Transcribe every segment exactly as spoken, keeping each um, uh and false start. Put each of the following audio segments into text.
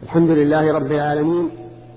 الحمد لله رب العالمين،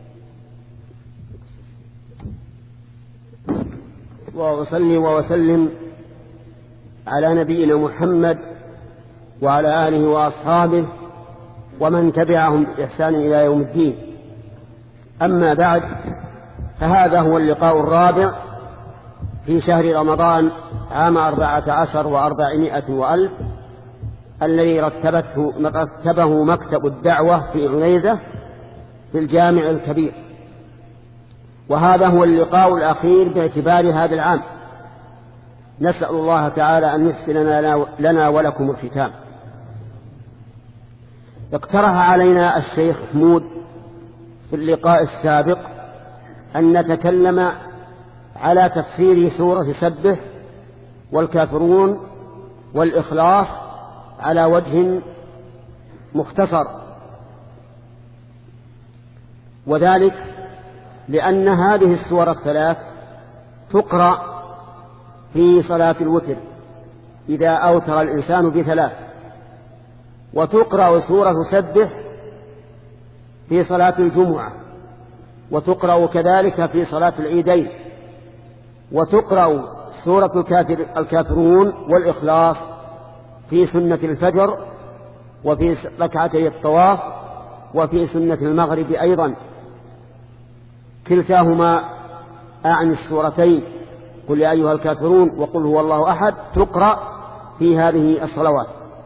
وأصلي وأسلم على نبينا محمد وعلى آله وأصحابه ومن تبعهم بإحسان إلى يوم الدين. أما بعد، فهذا هو اللقاء الرابع في شهر رمضان عام أربعة عشر وأربعمائة وألف الذي رتبته رتبه مكتب الدعوة في عنيزة في الجامع الكبير، وهذا هو اللقاء الأخير باعتبار هذا العام. نسأل الله تعالى أن يحسن لنا ولكم الختام. اقترح علينا الشيخ حمود في اللقاء السابق أن نتكلم على تفسير سورة سبح والكافرون والإخلاص على وجه مختصر، وذلك لأن هذه السور الثلاث تقرأ في صلاة الوتر إذا أوتر الإنسان بثلاث، وتقرأ سورة سبح في صلاة الجمعة، وتقرأ كذلك في صلاة العيدين، وتقرأ سورة الكافر الكافرون والإخلاص في سنة الفجر وفي ركعتي الطواف وفي سنة المغرب أيضا، كلتاهما أعني السورتين قل يا أيها الكافرون وقل هو الله أحد تقرأ في هذه الصلوات.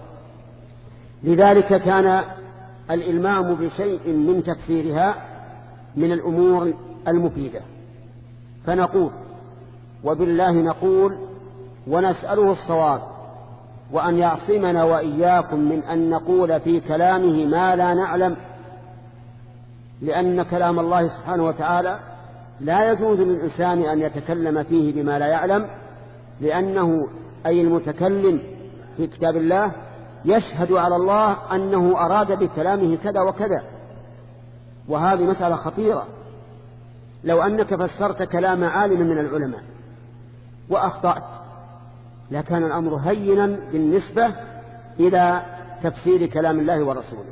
لذلك كان الإلمام بشيء من تفسيرها من الأمور المفيدة، فنقول وبالله نقول ونسأله الصواب، وأن يعصمنا وإياكم من أن نقول في كلامه ما لا نعلم، لأن كلام الله سبحانه وتعالى لا يجوز للإنسان أن يتكلم فيه بما لا يعلم، لأنه أي المتكلم في كتاب الله يشهد على الله أنه أراد بكلامه كذا وكذا، وهذه مسألة خطيرة. لو أنك فسرت كلام عالم من العلماء وأخطأت لكان الأمر هينا بالنسبة إلى تفسير كلام الله ورسوله.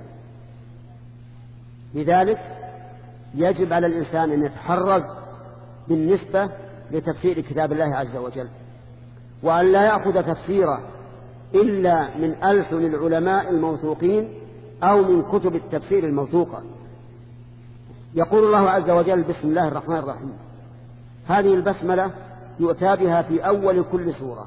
لذلك يجب على الإنسان أن يتحرز بالنسبة لتفسير كتاب الله عز وجل، وأن لا يأخذ تفسيره إلا من ألسن العلماء الموثوقين أو من كتب التفسير الموثوقة. يقول الله عز وجل بسم الله الرحمن الرحيم، هذه البسملة يؤتى بها في أول كل سورة،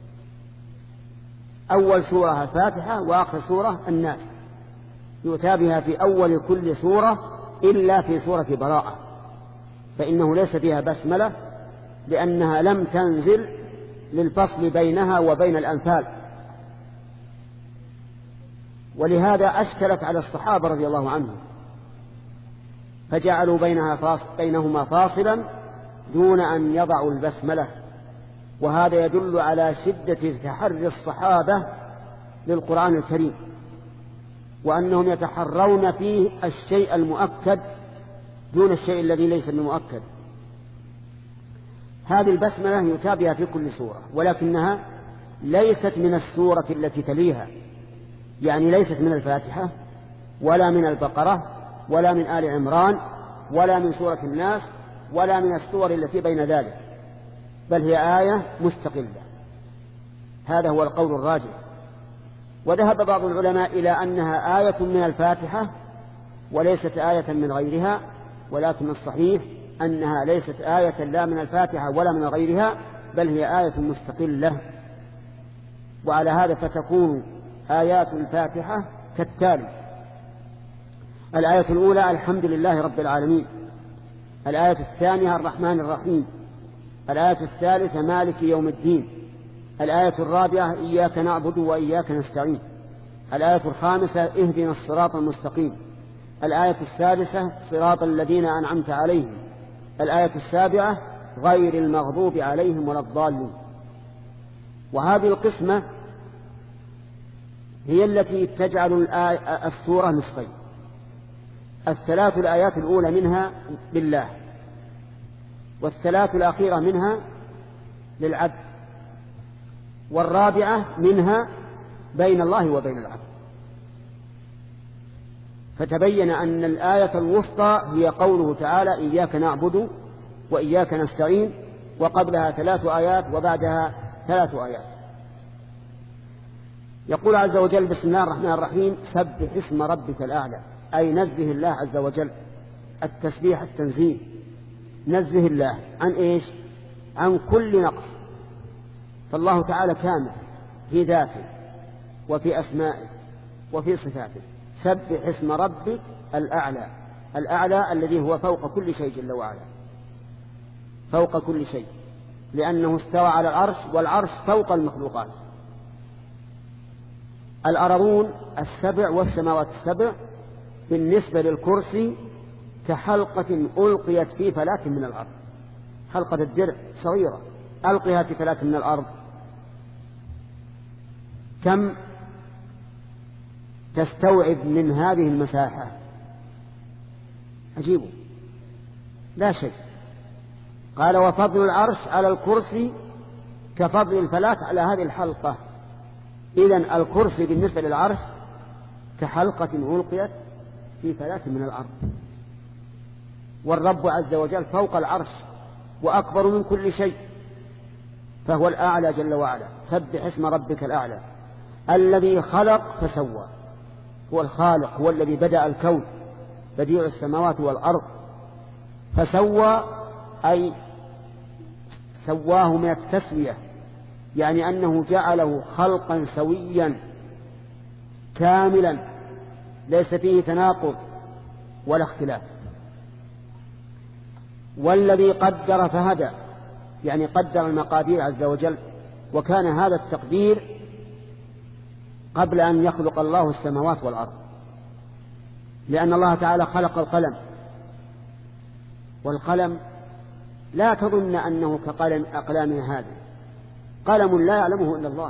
أول سورة الفاتحة وآخر سورة الناس، يؤتى بها في أول كل سورة إلا في سورة براءة، فإنه ليس فيها بسملة لأنها لم تنزل للفصل بينها وبين الأنفال، ولهذا أشكلت على الصحابة رضي الله عنهم فجعلوا بينها فاصل بينهما فاصلا دون أن يضعوا البسملة، وهذا يدل على شدة تحري الصحابة للقرآن الكريم، وأنهم يتحرون فيه الشيء المؤكد دون الشيء الذي ليس بمؤكد. هذه البسملة يتابعها في كل سورة، ولكنها ليست من السورة التي تليها، يعني ليست من الفاتحة ولا من البقرة ولا من آل عمران ولا من سورة الناس ولا من السور التي بين ذلك، بل هي آية مستقلة. هذا هو القول الراجح. وذهب بعض العلماء إلى أنها آية من الفاتحة وليست آية من غيرها، ولكن الصحيح أنها ليست آية لا من الفاتحة ولا من غيرها، بل هي آية مستقلة. وعلى هذا فتكون آيات الفاتحة كالتالي: الآية الأولى الحمد لله رب العالمين، الآية الثانية الرحمن الرحيم، الآية الثالثة مالك يوم الدين، الآية الرابعة إياك نعبد وإياك نستعين، الآية الخامسة اهدنا الصراط المستقيم، الآية السادسة صراط الذين أنعمت عليهم، الآية السابعة غير المغضوب عليهم ولا الضالين. وهذه القسمة هي التي تجعل السورة نصفين: الثلاث الآيات الأولى منها لله، والثلاث الأخيرة منها للعبد، والرابعة منها بين الله وبين العبد. فتبين أن الآية الوسطى هي قوله تعالى إياك نعبد وإياك نستعين، وقبلها ثلاث آيات وبعدها ثلاث آيات. يقول عز وجل بسم الله الرحمن الرحيم سبح اسم ربك الأعلى، أي نزه الله عز وجل، التسبيح التنزيه، نزه الله عن إيش؟ عن كل نقص، فالله تعالى كامل في ذاته وفي أسمائه وفي صفاته. سبح اسم ربك الأعلى، الأعلى الذي هو فوق كل شيء جل وعلا، فوق كل شيء، لأنه استوى على العرش، والعرش فوق المخلوقات. الأرضون السبع والسماوات السبع بالنسبة للكرسي كحلقة ألقيت في فلاة من الأرض، حلقة الدرع صغيرة ألقيها في فلاة من الأرض، كم تستوعب من هذه المساحة؟ عجيب، لا شيء. قال وفضل العرش على الكرسي كفضل الفلاة على هذه الحلقة. إذن الكرسي بالنسبة للعرش كحلقة ألقيت في فلاة من الأرض، والرب عز وجل فوق العرش وأكبر من كل شيء، فهو الأعلى جل وعلا. سبح اسم ربك الأعلى الذي خلق فسوى، هو الخالق، هو الذي بدأ الكون، بديع السماوات والأرض. فسوى أي سواه من التسوية، يعني أنه جعله خلقا سويا كاملا ليس فيه تناقض ولا اختلاف. والذي قدر فهدى، يعني قدر المقادير عز وجل، وكان هذا التقدير قبل أن يخلق الله السماوات والأرض، لأن الله تعالى خلق القلم، والقلم لا تظن أنه كقلم أقلامنا هذه، قلم لا يعلمه إلا الله،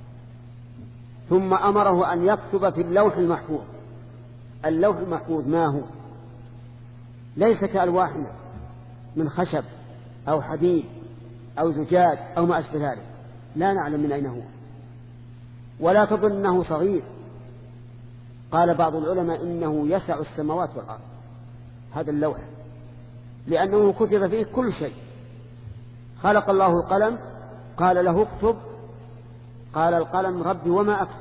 ثم أمره أن يكتب في اللوح المحفوظ. اللوح المحفوظ ما هو؟ ليس كألواحنا من خشب أو حديد أو زجاج أو ما أشبه ذلك، لا نعلم من أين هو، ولا تظن أنه صغير. قال بعض العلماء إنه يسع السماوات والأرض هذا اللوح، لأنه كتب فيه كل شيء. خلق الله القلم، قال له اكتب، قال القلم ربي وما أكتب،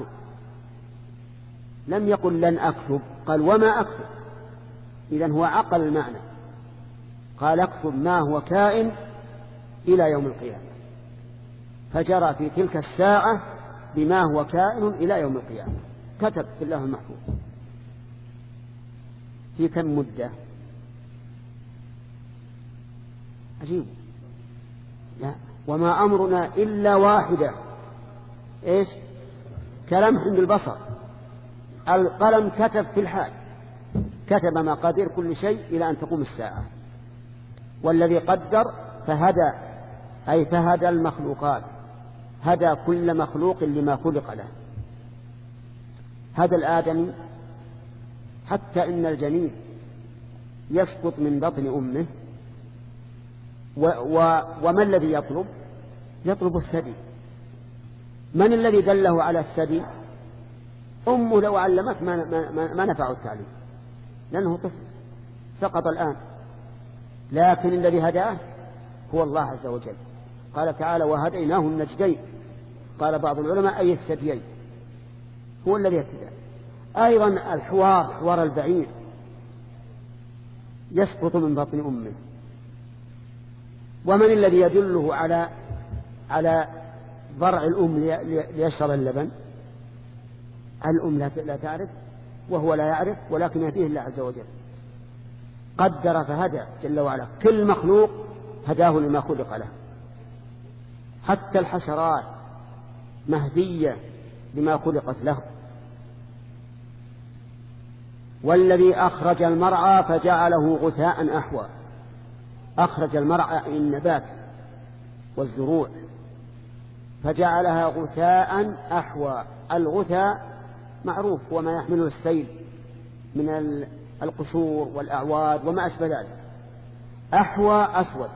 لم يقل لن أكتب، قال وما أكتب، إذن هو عقل المعنى، قال اكتب ما هو كائن إلى يوم القيامة، فجرى في تلك الساعة بما هو كائن إلى يوم القيامة، كتب في الله المحفوظ. في كم مدة؟ عجيب. لا، وما أمرنا إلا واحدة، إيش؟ كلمح بالبصر. القلم كتب في الحال، كتب مقادير كل شيء إلى أن تقوم الساعة. والذي قدر فهدى، أي فهدى المخلوقات، هدى كل مخلوق لما خلق له. هذا الآدمي حتى إن الجنين يسقط من بطن أمه، و و وما الذي يطلب؟ يطلب الثدي. من الذي دله على الثدي؟ أمه لو علمت ما, ما, ما نفعه التعليم، لأنه طفل سقط الآن، لكن الذي هداه هو الله عز وجل. قال تعالى وهديناه النجدين، قال بعض العلماء أي الثديين، هو الذي اهتدى. أيضا الحوار، حوار البعير يسقط من بطن أمه. ومن الذي يدله على على ضرع الأم ليشرب اللبن؟ الأم لا تعرف وهو لا يعرف، ولكن يهديه الله عز وجل. قدر فهدى جل وعلا، كل مخلوق هداه لما خلق له، حتى الحشرات مهدية لما خلقت له. والذي أخرج المرعى فجعله غثاء أحوى، أخرج المرعى النبات والزروع فجعلها غثاء أحوى. الغثاء معروف وما يحمله السيل من القشور والأعواد وما أشبه ذلك. أحوى أسود.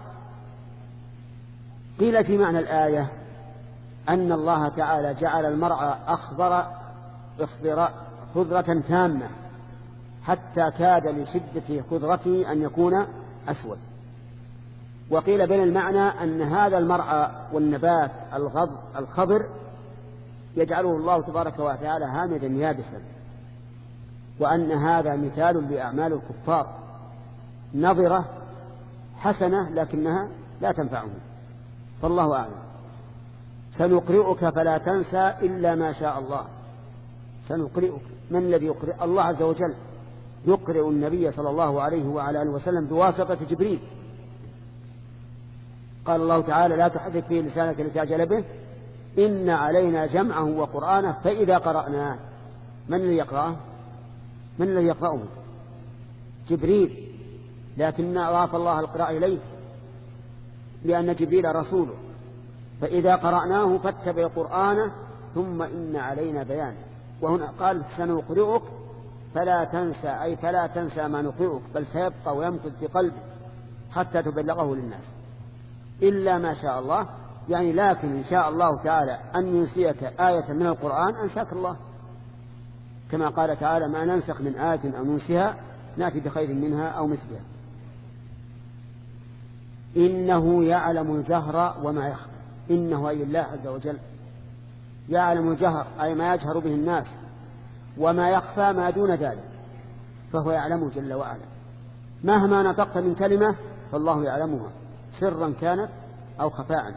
قيل في معنى الآية أن الله تعالى جعل المرعى أخضر خضرة تامة حتى كاد لشدة خضرته أن يكون أسود. وقيل بين المعنى أن هذا المرعى والنبات الخضر يجعله الله تبارك وتعالى هامدا يابسا، وأن هذا مثال لأعمال الكفار نظرة حسنة لكنها لا تنفعهم. فالله أعلم. سنقرئك فلا تنسى إلا ما شاء الله. سنقرئك، من الذي يقرئ؟ الله عز وجل يقرئ النبي صلى الله عليه وعلى آله وسلم بواسطة جبريل. قال الله تعالى: لا تحرك به لسانك لتعجل به إن علينا جمعه وقرآنه فإذا قرأناه. من الذي يقرأه؟ من الذي يقرأه؟ جبريل، لكن أضاف الله القراءة إليه لأن جبريل رسوله. فإذا قرأناه فاتبع قرآنه ثم إن علينا بيانه. وهنا قال: سنقرئك فلا تنسى، أي فلا تنسى ما نقرئك، بل سيبقى ويمكث في قلبك حتى تبلغه للناس إلا ما شاء الله. يعني لكن إن شاء الله تعالى أن ينسيك آية من القرآن أنساك الله، كما قال تعالى: ما ننسخ من آية أو ننسها نأتي بخير منها أو مثلها. إنه يعلم الجهر وما يخفى. إنه أي الله عز وجل يعلم الجهر، أي ما يجهر به الناس، وما يخفى ما دون ذلك، فهو يعلمه جل وعلا. مهما نطقت من كلمة فالله يعلمها سرا كانت أو خفاء.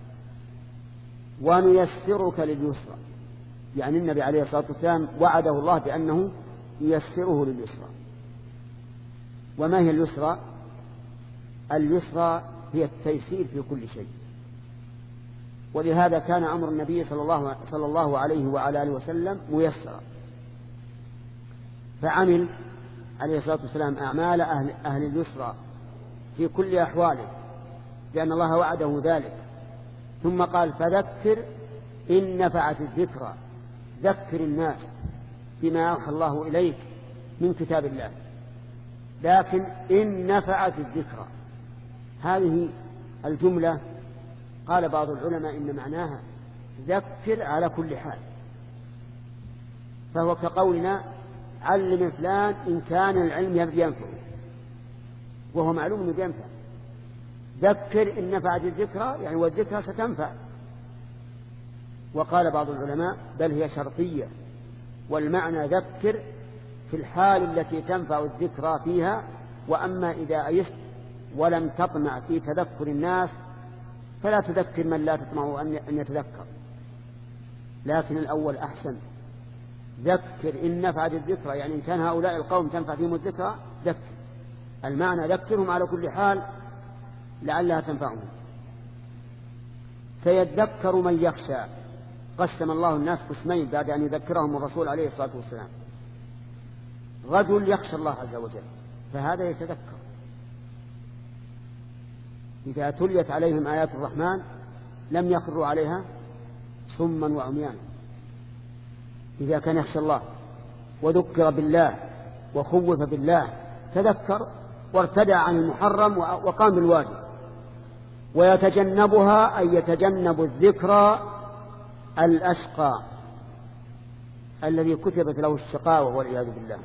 ونيسرك لليسرى، يعني النبي عليه الصلاة والسلام وعده الله بأنه ييسره لليسرى. وما هي اليسرى؟ اليسرى هي التيسير في كل شيء. ولهذا كان أمر النبي صلى الله, صلى الله عليه وعلى آله وسلم ميسرا، فعمل عليه الصلاة والسلام أعمال أهل, أهل اليسرى في كل أحواله، لأن الله وعده ذلك. ثم قال: فذكر إن نفعت الذكرى. ذكر الناس بما أوحى الله إليك من كتاب الله. لكن إن نفعت الذكرى، هذه الجملة قال بعض العلماء إن معناها ذكر على كل حال، فهو كقولنا: علم فلان إن كان العلم ينفعه، وهو معلوم أنه ينفع. ذكر إن نفعت الذكرى، يعني والذكرى ستنفع. وقال بعض العلماء: بل هي شرطية، والمعنى ذكر في الحال التي تنفع الذكرى فيها، وأما إذا أيست ولم تطمع في تذكر الناس فلا تذكر من لا تطمع أن يتذكر. لكن الأول أحسن. ذكر إن نفعت الذكرى، يعني إن كان هؤلاء القوم تنفع فيهم الذكرى ذكر. المعنى ذكرهم على كل حال لعلها تنفعهم. سيذكر من يخشى. قسم الله الناس قسمين بعد أن يذكرهم الرسول عليه الصلاة والسلام. رجل يخشى الله عز وجل فهذا يتذكر. إذا تليت عليهم آيات الرحمن لم يخروا عليها صما وعميانا. إذا كان يخشى الله وذكر بالله وخوف بالله تذكر وارتدع عن المحرم وقام بالواجب. ويتجنبها أي يتجنب الذكرى الأشقى الذي كتبت له الشقاوة والعياذ بالله،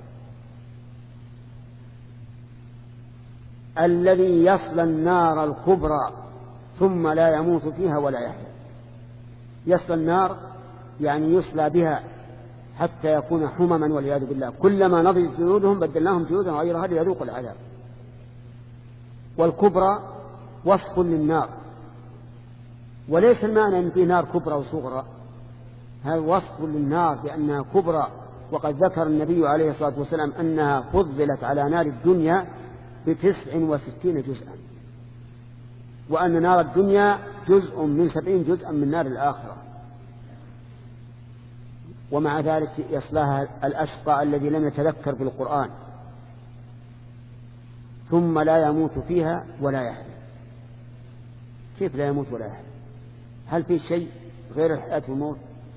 الذي يصلى النار الكبرى ثم لا يموت فيها ولا يحيا. يصلى النار يعني يصلى بها حتى يكون حمما والعياذ بالله، كلما نضجت جلودهم بدلناهم جلودا غيرها ليذوقوا العذاب. والكبرى وصف للنار، وليس المعنى أن في نار كبرى وصغرى، هذا وصف للنار بأنها كبرى. وقد ذكر النبي عليه الصلاة والسلام أنها فضلت على نار الدنيا بتسع وستين جزءا، وأن نار الدنيا جزء من سبعين جزءا من نار الآخرة. ومع ذلك يصلاها الأشقى الذي لم يتذكر بالقرآن ثم لا يموت فيها ولا يحيا. كيف لا يموت ولا يحيا؟ هل في شيء غير الحياة والموت؟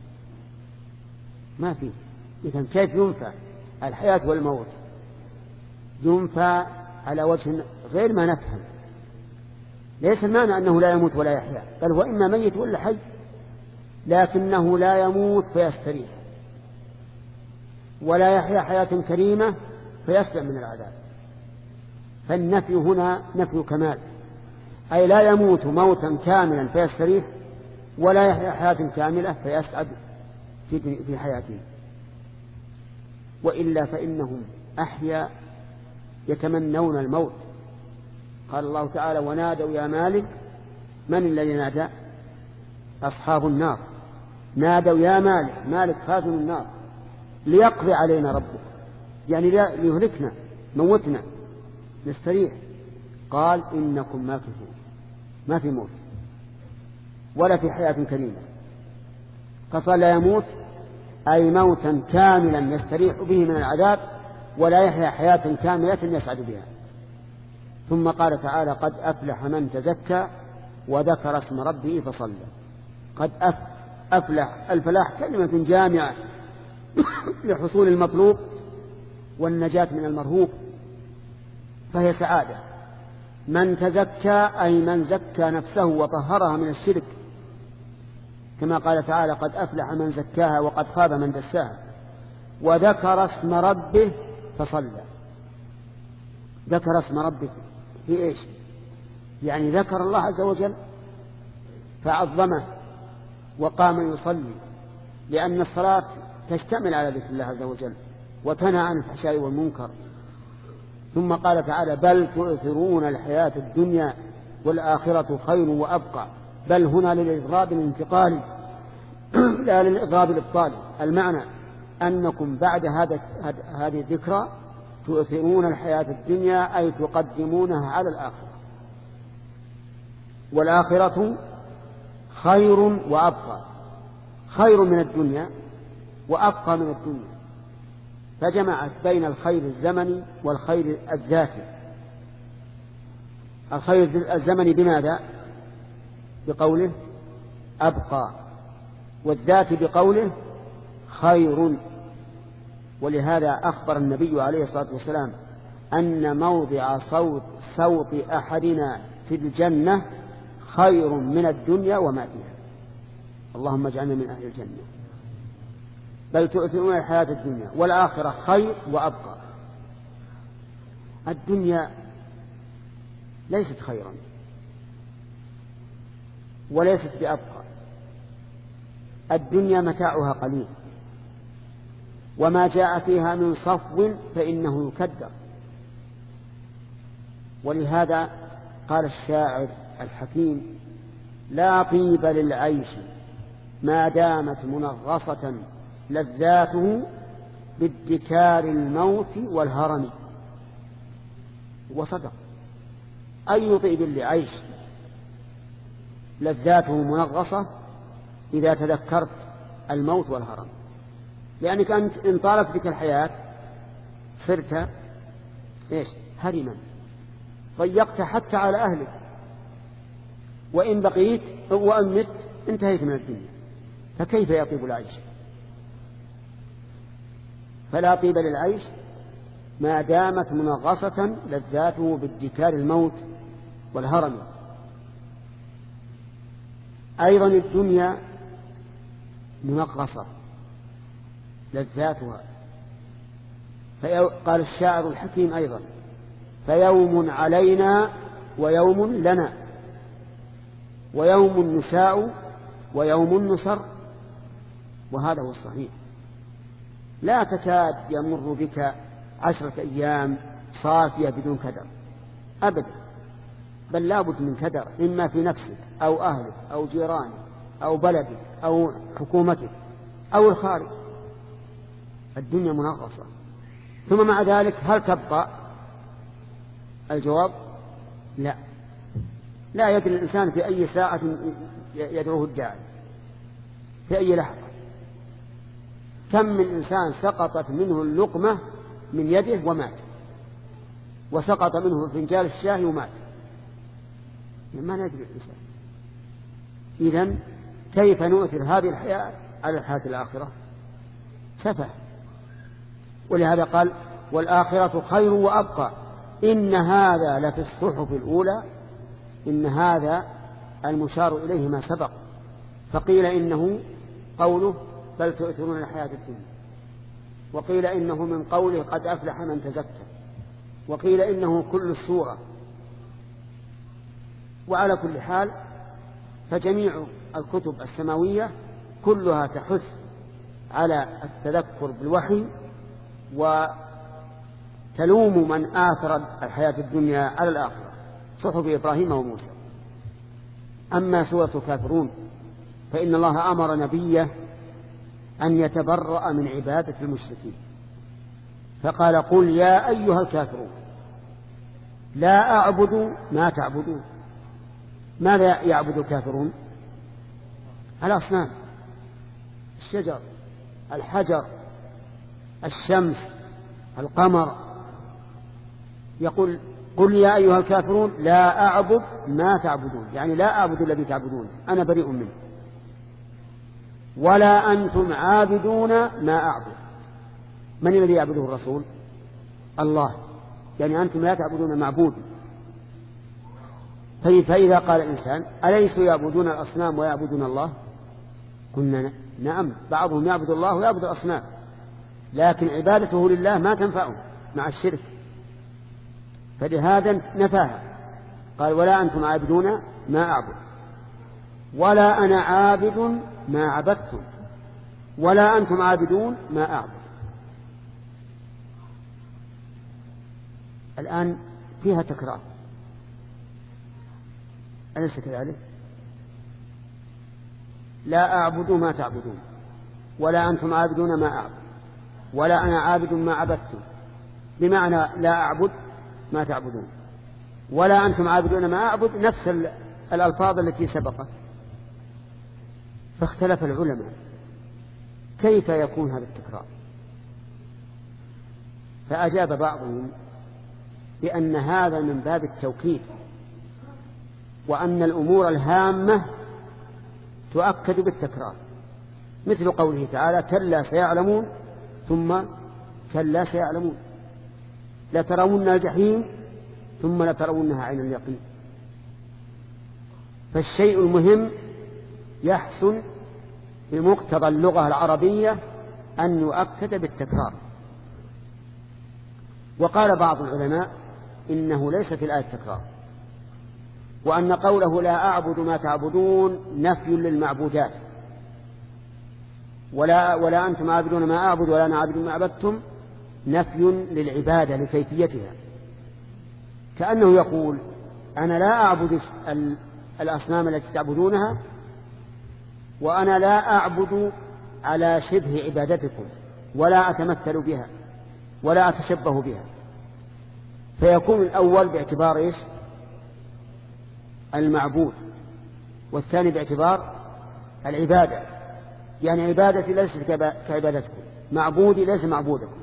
ما فيه. إذن كيف ينفع الحياة والموت؟ ينفع على وجه غير ما نفهم. ليس المعنى أنه لا يموت ولا يحيا، بل هو إما ميت ولا حي، لكنه لا يموت فيستريح ولا يحيا حياة كريمة فيسلم من العذاب. فالنفي هنا نفي كمال، أي لا يموت موتا كاملا فيستريح، ولا يحيا حياة كاملة فيسعد في حياته. وإلا فإنهم أحيا يتمنون الموت. قال الله تعالى: ونادوا يا مالك. من الذي نادى؟ أصحاب النار. نادوا يا مالك، مالك خازن النار، ليقضي علينا ربك، يعني ليهلكنا، موتنا نستريح. قال: إنكم ماكثون. ما في موت ولا في حياة كريمة. فصار لا يموت أي موتا كاملا يستريح به من العذاب، ولا يحيا حياة كاملة يسعد بها. ثم قال تعالى: قد أفلح من تزكى وذكر اسم ربه فصلى. قد أفلح، الفلاح كلمة جامعة لحصول المطلوب والنجاة من المرهوب، فهي سعادة. من تزكى أي من زكى نفسه وطهرها من الشرك، كما قال تعالى: قد أفلح من زكاها وقد خاب من دساها. وذكر اسم ربه فصلى. ذكر اسم ربه في إيش؟ يعني ذكر الله عز وجل فعظمه وقام يصلي، لأن الصلاة تشتمل على ذكر الله عز وجل وتنهى عن الفحشاء والمنكر. ثم قال تعالى: بل تؤثرون الحياة الدنيا والآخرة خير وأبقى. بل هنا للإضراب الانتقالي لا للإضراب الإبطالي. المعنى أنكم بعد هذا هذه الذكرى تؤثرون الحياة الدنيا، أي تقدمونها على الآخرة، والآخرة خير وأبقى. خير من الدنيا وأبقى من الدنيا، فجمعت بين الخير الزمني والخير الذاتي. الخير الزمني بماذا؟ بقوله أبقى، والذات بقوله خير. ولهذا أخبر النبي عليه الصلاة والسلام أن موضع صوت صوت أحدنا في الجنة خير من الدنيا وما فيها. اللهم اجعلنا من أهل الجنة. بل تؤثرون الحياة الدنيا والآخرة خير وأبقى. الدنيا ليست خيرا وليست بأبقى. الدنيا متاعها قليل، وما جاء فيها من صفو فإنه يكدر. ولهذا قال الشاعر الحكيم: لا طيب للعيش ما دامت منغصة لذاته بادكار الموت والهرم. وصدق. أي طيب للعيش لذاته منغصة إذا تذكرت الموت والهرم، لأنك أنت إن طالت بك الحياة صرت إيش؟ هرما، ضيقت حتى على أهلك، وإن بقيت وإن مت انتهيت من الدنيا، فكيف يطيب العيش؟ فلا طيب للعيش ما دامت منغصة لذاته بادكار الموت والهرم. أيضا الدنيا منغصة لذاتها. قال الشاعر الحكيم أيضا: فيوم علينا ويوم لنا، ويوم نساء ويوم نسر. وهذا هو الصحيح. لا تكاد يمر بك عشرة أيام صافية بدون كدر أبدا، بل لابد من كدر، إما في نفسك أو أهلك أو جيرانك أو بلدك أو حكومتك أو الخارج. الدنيا منغصة. ثم مع ذلك هل تبقى؟ الجواب لا. لا يدري الإنسان في أي ساعة يدعوه الداعي، في أي لحظة. كم من إنسان سقطت منه اللقمة من يده ومات، وسقط منه فنجال الشاي ومات، ما ندري الإنسان. إذن كيف نؤثر هذه الحياة على الحياة الآخرة؟ سفه. ولهذا قال: والآخرة خير وأبقى. إن هذا لفي الصحف الأولى. إن هذا المشار إليه ما سبق، فقيل إنه قوله: بل تؤثرون الحياة الدنيا. وقيل إنه من قوله قد أفلح من تزكى، وقيل إنه كل السورة. وعلى كل حال فجميع الكتب السماوية كلها تحث على التذكر بالوحي، وتلوم من آثر الحياة الدنيا على الآخرة، صحف إبراهيم وموسى. أما سورة الكافرون فإن الله أمر نبيه أن يتبرأ من عبادة المشركين، فقال قل يا أيها الكافرون لا أعبد ما تعبدون. ماذا يعبد الكافرون؟ الأصنام، الشجر، الحجر، الشمس، القمر. يقول قل يا أيها الكافرون لا أعبد ما تعبدون، يعني لا أعبد الذي تعبدون، أنا بريء منه. ولا أنتم عابدون ما أعبد. من الذي يعبده الرسول؟ الله، يعني أنتم لا تعبدون معبود. فإذا قال الإنسان أليسوا يعبدون الأصنام ويعبدون الله؟ قلنا نعم، بعضهم يعبد الله ويعبد الأصنام، لكن عبادته لله ما تنفعه مع الشرك، فلهذا نفاها. قال ولا أنتم عابدون ما أعبد ولا أنا عابد ما عبدتم ولا أنتم عابدون ما أعبد. الآن فيها تكرار، أليس كذلك؟ لا أعبد ما تعبدون ولا أنتم عابدون ما أعبد ولا أنا عابد ما عبدتم، بمعنى لا أعبد ما تعبدون ولا أنتم عابدون ما أعبد، نفس الألفاظ التي سبقت. فاختلف العلماء كيف يكون هذا التكرار، فأجاب بعضهم بأن هذا من باب التوكيد، وأن الأمور الهامة تؤكد بالتكرار، مثل قوله تعالى كلا سيعلمون ثم كلا سيعلمون، لترون الجحيم ثم لترونها عين اليقين. فالشيء المهم يحسن بمقتضى اللغة العربية أن يؤكد بالتكرار. وقال بعض العلماء إنه ليس في الآية التكرار، وأن قوله لا أعبد ما تعبدون نفي للمعبودات، ولا, ولا أنتم عابدون ما أعبد ولا أنا عابد ما عبدتم نفي للعبادة لكيفيتها، كأنه يقول أنا لا أعبد الأصنام التي تعبدونها وأنا لا أعبد على شبه عبادتكم ولا أتمثل بها ولا أتشبه بها. فيكون الأول باعتبار إيش؟ المعبود، والثاني باعتبار العبادة، يعني عبادتي ليست كعبادتكم، معبودي ليس معبودكم.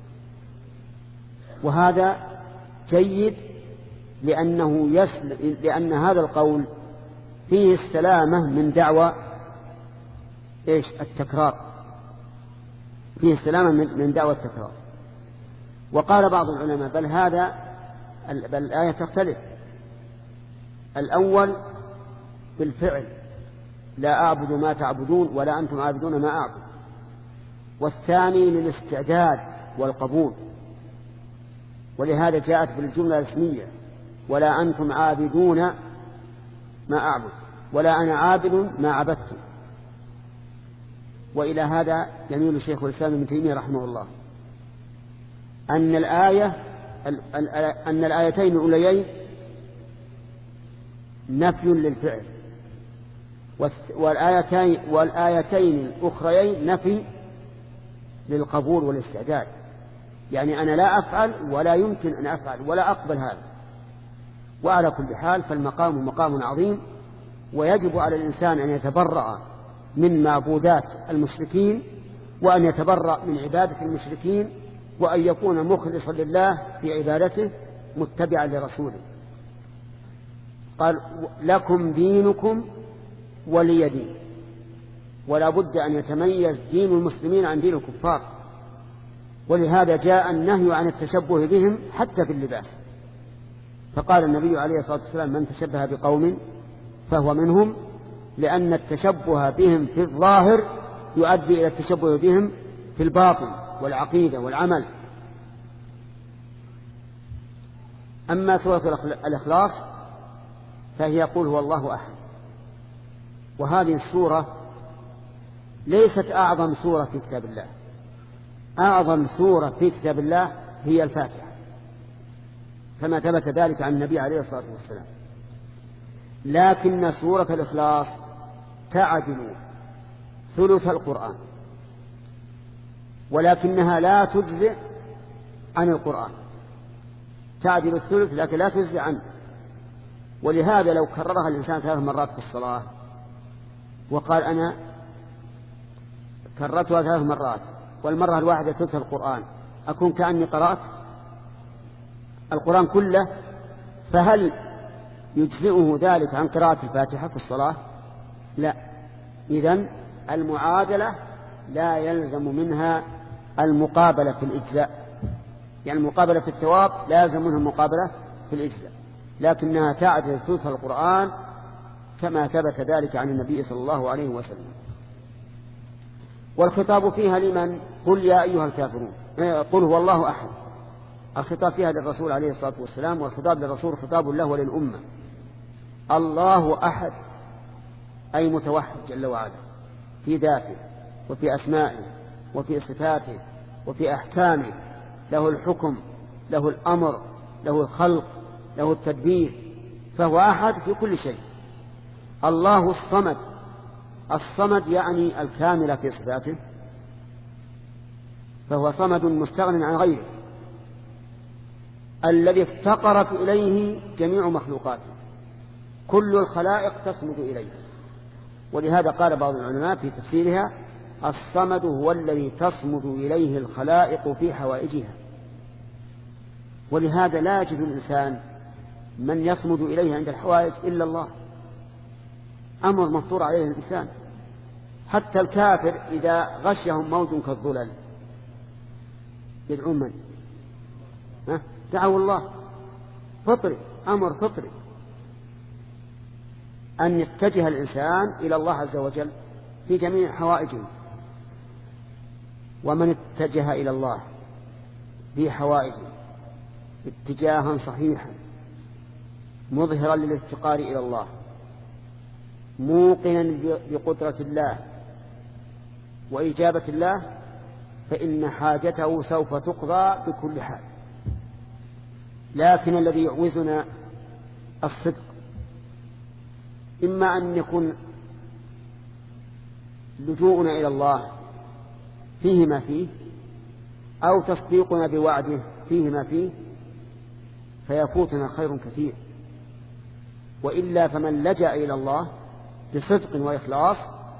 وهذا جيد لأنه يسل... لأن هذا القول فيه السلامة من دعوى إيش؟ التكرار، فيه السلامة من دعوى التكرار. وقال بعض العلماء بل هذا بل الآية تختلف، الأول بالفعل لا أعبد ما تعبدون ولا أنتم عابدون ما أعبد، والثاني للاستعداد والقبول، ولهذا جاءت بالجملة الاسمية ولا أنتم عابدون ما أعبد ولا أنا عابد ما عبدتم. وإلى هذا يميل شيخ الإسلام ابن تيمية رحمه الله أن الآية أن الآيتين الأوليين نفي للفعل، والآيتين والآيتين الأخريين نفي للقبول والاستعداد، يعني أنا لا أفعل ولا يمكن أن أفعل ولا أقبل هذا. وعلى كل حال فالمقام مقام عظيم، ويجب على الإنسان أن يتبرأ من معبودات المشركين وأن يتبرأ من عبادة المشركين، وأن يكون مخلصا لله في عبادته متبعا لرسوله. قال لكم دينكم ولي دين، ولا بد أن يتميز دين المسلمين عن دين الكفار، ولهذا جاء النهي عن التشبه بهم حتى في اللباس. فقال النبي عليه الصلاة والسلام من تشبه بقوم فهو منهم، لأن التشبه بهم في الظاهر يؤدي إلى التشبه بهم في الباطن والعقيدة والعمل. أما سورة الإخلاص فهي يقول هو الله أحد، وهذه السورة ليست أعظم سورة في كتاب الله. أعظم سورة في كتاب الله هي الفاتحة، كما ثبت ذلك عن النبي عليه الصلاة والسلام. لكن سورة الإخلاص تعدل ثلث القرآن، ولكنها لا تجزئ عن القرآن، تعدل الثلث لكن لا تجزئ عنه. ولهذا لو كررها الإنسان ثلاث مرات في الصلاة وقال أنا كررتها ثلاث مرات والمرة الواحدة ثلث القرآن، أكون كأني قرأت القرآن كله، فهل يجزئه ذلك عن قراءة الفاتحة في الصلاة؟ لا. إذن المعادلة لا يلزم منها المقابلة في الإجزاء، يعني المقابلة في الثواب لا يلزم منها المقابلة في الإجزاء، لكنها تعدل ثلث القرآن كما ثبت ذلك عن النبي صلى الله عليه وسلم. والخطاب فيها لمن؟ قل يا أيها الكافرون، قل هو الله أحد. الخطاب فيها للرسول عليه الصلاة والسلام، والخطاب للرسول خطاب له وللأمة. الله أحد أي متوحد جل وعلا في ذاته وفي أسمائه وفي صفاته وفي أحكامه، له الحكم، له الأمر، له الخلق، له التدبير، فهو أحد في كل شيء. الله الصمد، الصمد يعني الكامل في صفاته، فهو صمد مستغن عن غيره، الذي افتقرت إليه جميع مخلوقاته، كل الخلائق تصمد إليه. ولهذا قال بعض العلماء في تفسيرها: الصمد هو الذي تصمد إليه الخلائق في حوائجها. ولهذا لا يجد الإنسان من يصمد إليه عند الحوائج إلا الله، أمر مفطور عليه الإنسان. حتى الكافر إذا غشهم موج كالظلل يدعون من؟ ها؟ دعوا الله. فطري، أمر فطري أن يتجه الإنسان إلى الله عز وجل في جميع حوائجه. ومن اتجه إلى الله في حوائجه اتجاها صحيحا مظهرا للافتقار إلى الله، موقنا بقدرة الله وإجابة الله، فإن حاجته سوف تقضى بكل حال. لكن الذي يعوزنا الصدق، إما أن يكون لجوءنا إلى الله فيه ما فيه، أو تصديقنا بوعده فيه ما فيه، فيفوتنا خير كثير. وإلا فمن لجأ إلى الله بصدق وإخلاص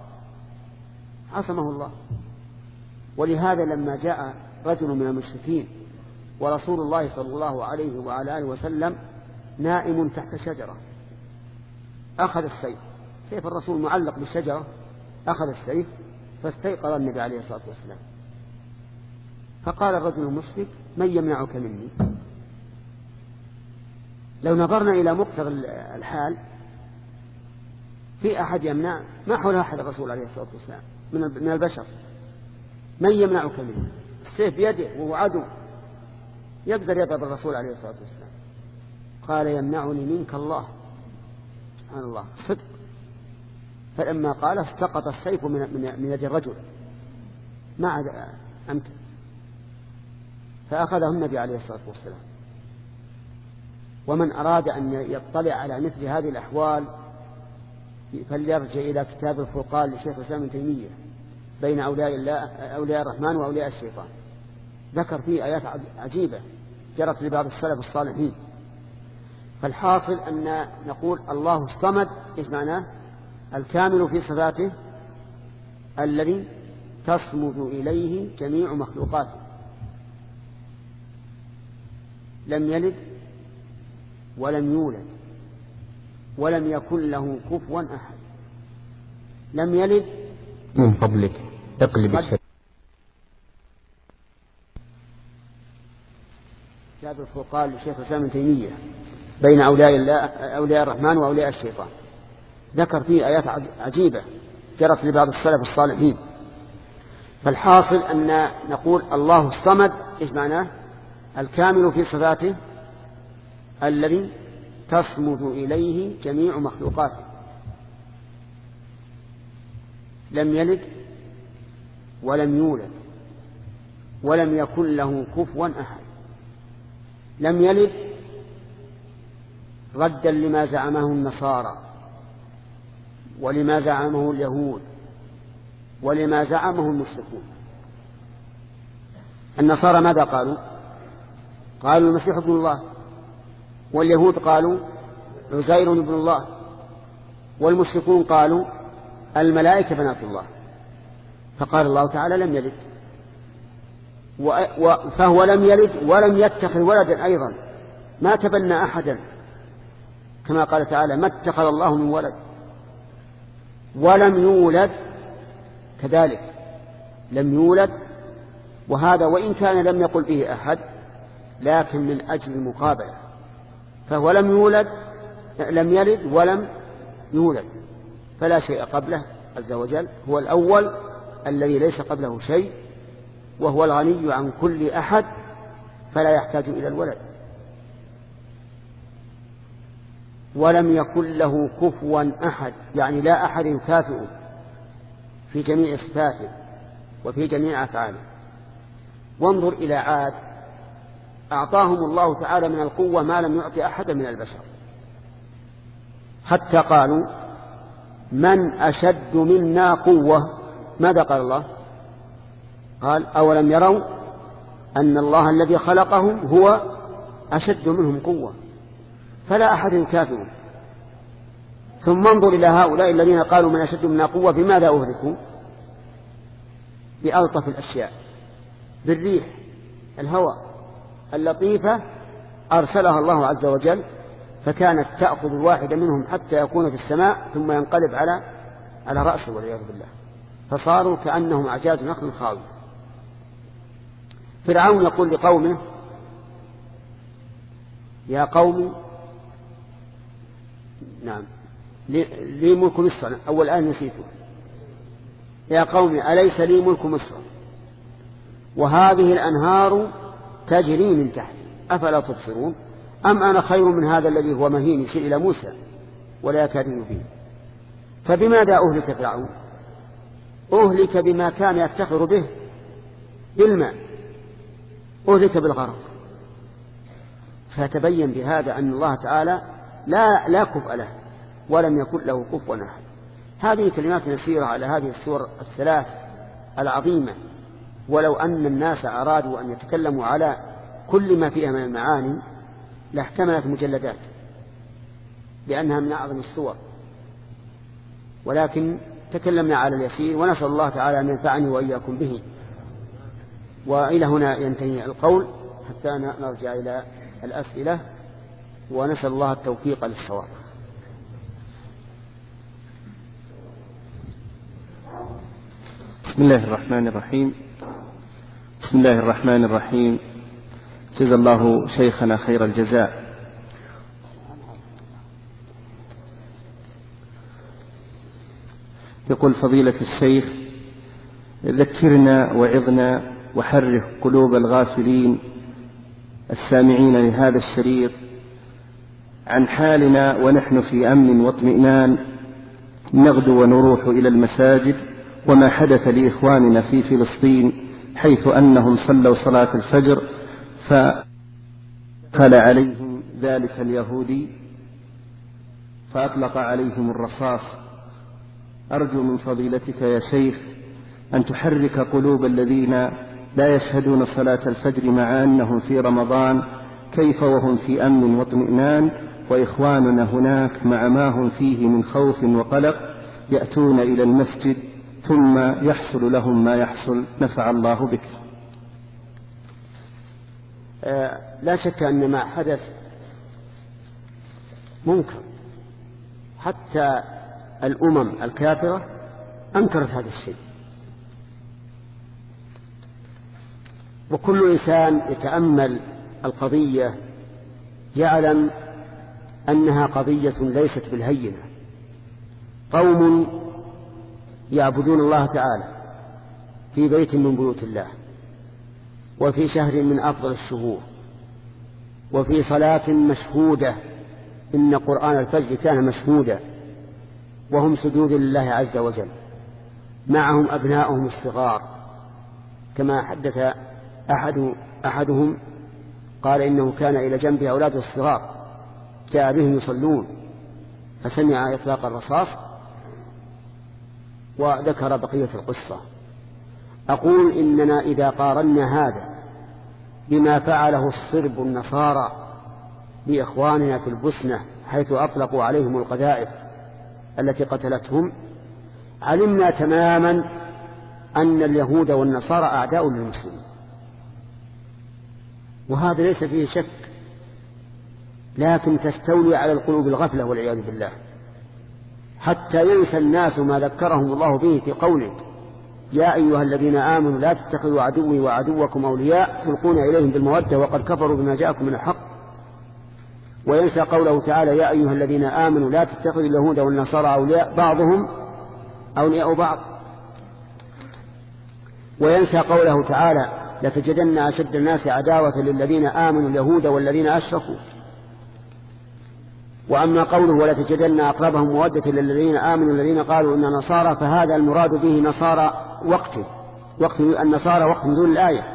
عصمه الله. ولهذا لما جاء رجل من المشركين ورسول الله صلى الله عليه وعلى آله وسلم نائم تحت شجرة، أخذ السيف، سيف الرسول معلق بالشجرة، أخذ السيف فاستيقظ النبي عليه الصلاة والسلام، فقال الرجل المشرك: من يمنعك مني؟ لو نظرنا إلى مقتضى الحال في أحد يمنع، ما حول أحد الرسول عليه الصلاة والسلام من البشر. من يمنعك مني؟ السيف بيده وهو عدو، يقدر يضرب الرسول عليه الصلاة والسلام. قال: يمنعني منك الله. سبحان الله، صدق. فلما قال استقط السيف من من يد الرجل، ما عاد أمكن، فأخذه النبي عليه الصلاة والسلام. ومن أراد أن يطلع على مثل هذه الأحوال فليرجع إلى كتاب الفرقان لشيخ الإسلام ابن تيمية بين أولياء الله أولياء الرحمن وأولياء الشيطان. ذكر فيه آيات عجيبة جرت لبعض السلف الصالحين. فالحاصل أن نقول الله الصمد، إيش معناه؟ الكامل في صفاته الذي تصمد إليه جميع مخلوقاته، لم يلد ولم يولد ولم يكن له كفوا أحد. لم يلد. من فضلك اقلب الشيء. كتاب الفرقان لشيخ الإسلام ابن تيمية بين أولياء الله أولياء الرحمن وأولياء الشيطان. ذكر فيه آيات عجيبة جرت لبعض السلف الصالحين. فالحاصل أن نقول الله الصمد إيش معناه؟ الكامل في صفاته الذي تصمد إليه جميع مخلوقاته، لم يلد ولم يولد ولم يكن له كفوا أحد. لم يلد ردا لما زعمه النصارى ولما زعمه اليهود ولما زعمه المشركون. النصارى ماذا قالوا؟ قالوا المسيح ابن الله، واليهود قالوا عزير ابن الله، والمشركون قالوا الملائكة بنات الله. فقال الله تعالى لم يلد، فهو لم يلد ولم يتخذ ولدا أيضا، ما تبنى أحدا، كما قال تعالى ما اتخذ الله من ولد. ولم يولد كذلك، لم يولد، وهذا وإن كان لم يقل به أحد لكن من أجل المقابلة، فهو لم يولد لم يلد ولم يولد، فلا شيء قبله عز وجل، هو الأول الذي ليس قبله شيء، وهو الغني عن كل أحد فلا يحتاج إلى الولد. ولم يكن له كفوا أحد، يعني لا أحد يكافئه في جميع صفاته وفي جميع أفعاله. وانظر إلى عاد، أعطاهم الله تعالى من القوة ما لم يعطي أحدا من البشر، حتى قالوا من أشد منا قوة. ماذا قال الله؟ قال أولم يروا أن الله الذي خلقهم هو أشد منهم قوة، فلا أحد يكافئهم. ثم انظر إلى هؤلاء الذين قالوا من أشد منا قوة، بماذا أهلكوا؟ بألطف الأشياء، بالريح الهواء اللطيفة أرسلها الله عز وجل، فكانت تأخذ الواحد منهم حتى يكون في السماء ثم ينقلب على على رأسه والعياذ بالله، فصاروا كأنهم أعجاز نخل خاوية. فرعون يقول لقومه يا قوم نعم لي ملك مصر، أول آن نسيته، يا قوم أليس لي ملك مصر وهذه الأنهار تجري من تحتي أفلا تبصرون أم أنا خير من هذا الذي هو مهين يشير إلى موسى ولا يكاد يبين. فبماذا أهلك فرعون؟ أهلك بما كان يفتخر به بالماء، أهلك بالغرق. فتبين بهذا أن الله تعالى لا لا كفء له ولم يكن له كفوا أحد. هذه كلمات يسيرة على هذه السور الثلاث العظيمة، ولو أن الناس أرادوا أن يتكلموا على كل ما فيها من المعاني لاحتملت مجلدات، لأنها من أعظم السور، ولكن تكلمنا على اليسير، ونسأل الله تعالى أن ينفعني وإياكم به. وإلى هنا ينتهي القول حتى نرجع إلى الأسئلة، ونسأل الله التوفيق للصواب. بسم الله الرحمن الرحيم. بسم الله الرحمن الرحيم. جزا الله شيخنا خير الجزاء. يقول فضيلة الشيخ ذكرنا وعظنا وحرك قلوب الغافلين السامعين لهذا الشريط عن حالنا ونحن في أمن واطمئنان نغدو ونروح إلى المساجد، وما حدث لإخواننا في فلسطين حيث أنهم صلوا صلاة الفجر فدخل عليهم ذلك اليهودي فأطلق عليهم الرصاص. أرجو من فضيلتك يا شيخ أن تحرك قلوب الذين لا يشهدون صلاة الفجر مع أنهم في رمضان، كيف وهم في أمن واطمئنان وإخواننا هناك مع ما هم فيه من خوف وقلق يأتون إلى المسجد ثم يحصل لهم ما يحصل. نفع الله بك. آه لا شك أن ما حدث منكر، حتى الأمم الكافرة أنكرت هذا الشيء، وكل إنسان يتأمل القضية يعلم أنها قضية ليست بالهينة. قوم يعبدون الله تعالى في بيت من بيوت الله، وفي شهر من أفضل الشهور، وفي صلاة مشهودة، إن قرآن الفجر كان مشهودا، وهم سجود لله عز وجل، معهم أبناؤهم الصغار، كما حدث أحد أحدهم قال إنه كان إلى جنبه أولاده الصغار جاء بهم يصلون فسمع إطلاق الرصاص، وذكر بقية القصة. أقول إننا إذا قارنا هذا بما فعله الصرب النصارى بإخواننا في البوسنة حيث أطلقوا عليهم القذائف التي قتلتهم، علمنا تماما أن اليهود والنصارى أعداء للمسلمين، وهذا ليس فيه شك، لكن تستولي على القلوب الغفلة والعياذ بالله، حتى ينسى الناس ما ذكرهم الله به في قوله يا أيها الذين آمنوا لا تتخذوا عدوي وعدوكم أولياء تلقون إليهم بالمودة وقد كفروا بما جاءكم من الحق، وينسى قوله تعالى يا أيها الذين آمنوا لا تتخذوا اليهود والنصارى أولياء بعضهم أولياء بعض، وينسى قوله تعالى لتجدن أشد الناس عداوة للذين آمنوا اليهود والذين أشركوا. وأما قوله ولا تجدن أقربهم مودة للذين آمنوا الذين قالوا إن نصارى، فهذا المراد به نصارى وقته، وقت النصارى وقت نزول الآية،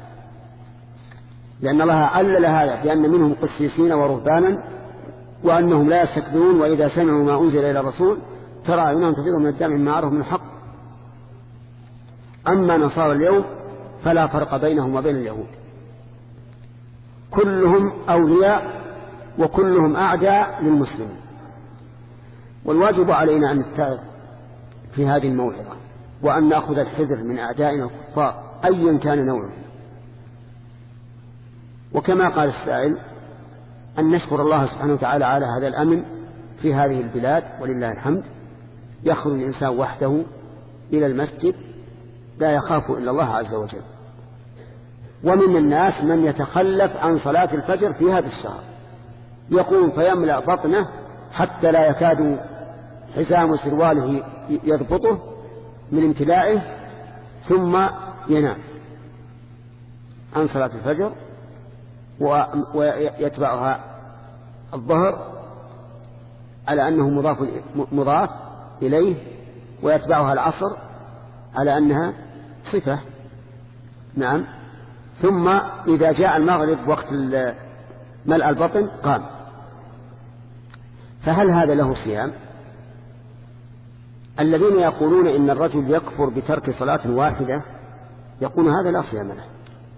لأن الله علل هذا بأن منهم قسيسين ورهبانا وأنهم لا يستكبرون وإذا سمعوا ما أنزل إلى الرسول ترى أعينهم تفيض من الدم مما عرفوا من الحق. أما نصارى اليوم فلا فرق بينهم وبين اليهود، كلهم أولياء وكلهم أعداء للمسلمين، والواجب علينا أن نتعظ في هذه الموعظة وأن نأخذ الحذر من أعدائنا الكفار أيا كان نوعهم. وكما قال السائل أن نشكر الله سبحانه وتعالى على هذا الأمن في هذه البلاد ولله الحمد، يخرج الإنسان وحده إلى المسجد لا يخاف إلا الله عز وجل. ومن الناس من يتخلف عن صلاة الفجر في هذا الشهر، يقوم فيملأ بطنه حتى لا يكاد حزام سرواله يضبطه من امتلائه، ثم ينام عن صلاة الفجر ويتبعها الظهر على أنه مضاف, مضاف إليه، ويتبعها العصر على أنها صفة. نعم. ثم إذا جاء المغرب وقت ملء البطن قام. فهل هذا له صيام؟ الذين يقولون إن الرجل يكفر بترك صلاة واحدة يقولون هذا لا صيام له،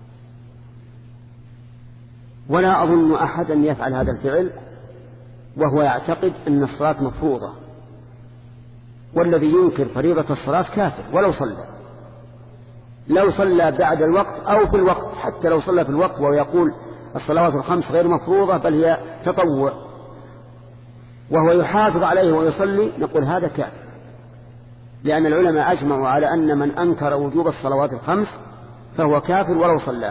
ولا أظن أحدا يفعل هذا الفعل وهو يعتقد أن الصلاة مفروضة، والذي ينكر فريضة الصلاة كافر ولو صلى، لو صلى بعد الوقت أو في الوقت، حتى لو صلى في الوقت ويقول الصلوات الخمس غير مفروضة بل هي تطوع وهو يحافظ عليه ويصلي، نقول هذا كافر، لأن العلماء أجمعوا على أن من أنكر وجوب الصلوات الخمس فهو كافر ولو صلى.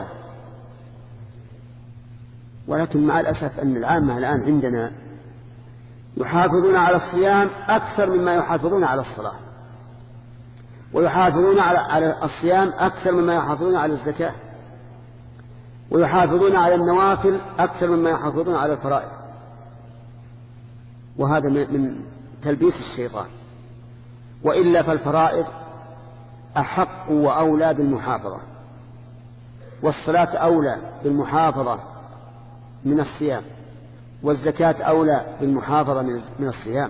ولكن مع الأسف أن العامة الآن عندنا يحافظون على الصيام أكثر مما يحافظون على الصلاة، ويحافظون على الصيام أكثر مما يحافظون على الزكاة، ويحافظون على النوافل أكثر مما يحافظون على الفرائض، وهذا من تلبيس الشيطان. وإلا فالفرائض أحق وأولى بالمحافظة، والصلاة أولى بالمحافظة من الصيام، والزكاة أولى بالمحافظة من الصيام،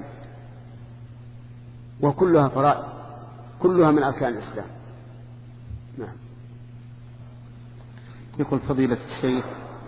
وكلها فرائض، كلها من أركان الإسلام. نعم. يقول فضيلة الشيخ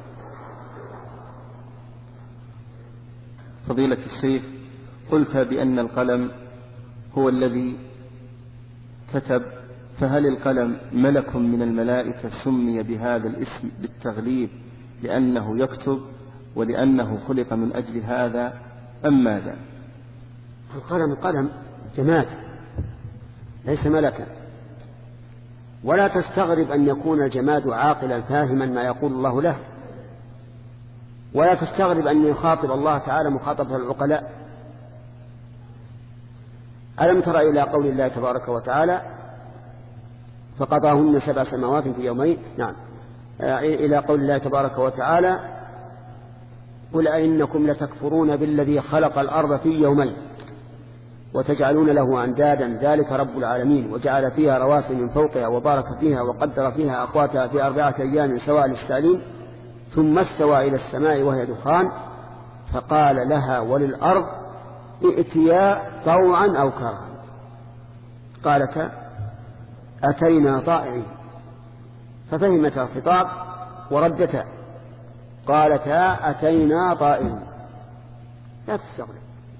فضيلة الشيخ قلت بأن القلم هو الذي كتب، فهل القلم ملك من الملائكة سمي بهذا الاسم بالتغليب لأنه يكتب ولأنه خلق من أجل هذا أم ماذا؟ القلم قلم جماد ليس ملكا، ولا تستغرب أن يكون الجماد عاقلا فاهما ما يقول الله له، ولا تستغرب أن يخاطب الله تعالى مخاطبة العقلاء. ألم تر إلى قول الله تبارك وتعالى فقضاهن سبع سماوات في يومين. نعم. إلى قول الله تبارك وتعالى: قل أئنكم لتكفرون بالذي خلق الأرض في يومين وتجعلون له أندادا ذلك رب العالمين وجعل فيها رواسي من فوقها وبارك فيها وقدر فيها أقواتها في أربعة أيام سواء للسائلين ثم استوى إلى السماء وهي دخان فقال لها وللأرض ائتيا طوعا أو كرها قالتا أتينا طائعين ففهمتا الخطاب وردتا قالتا أتينا طائعين. لا تستغرب.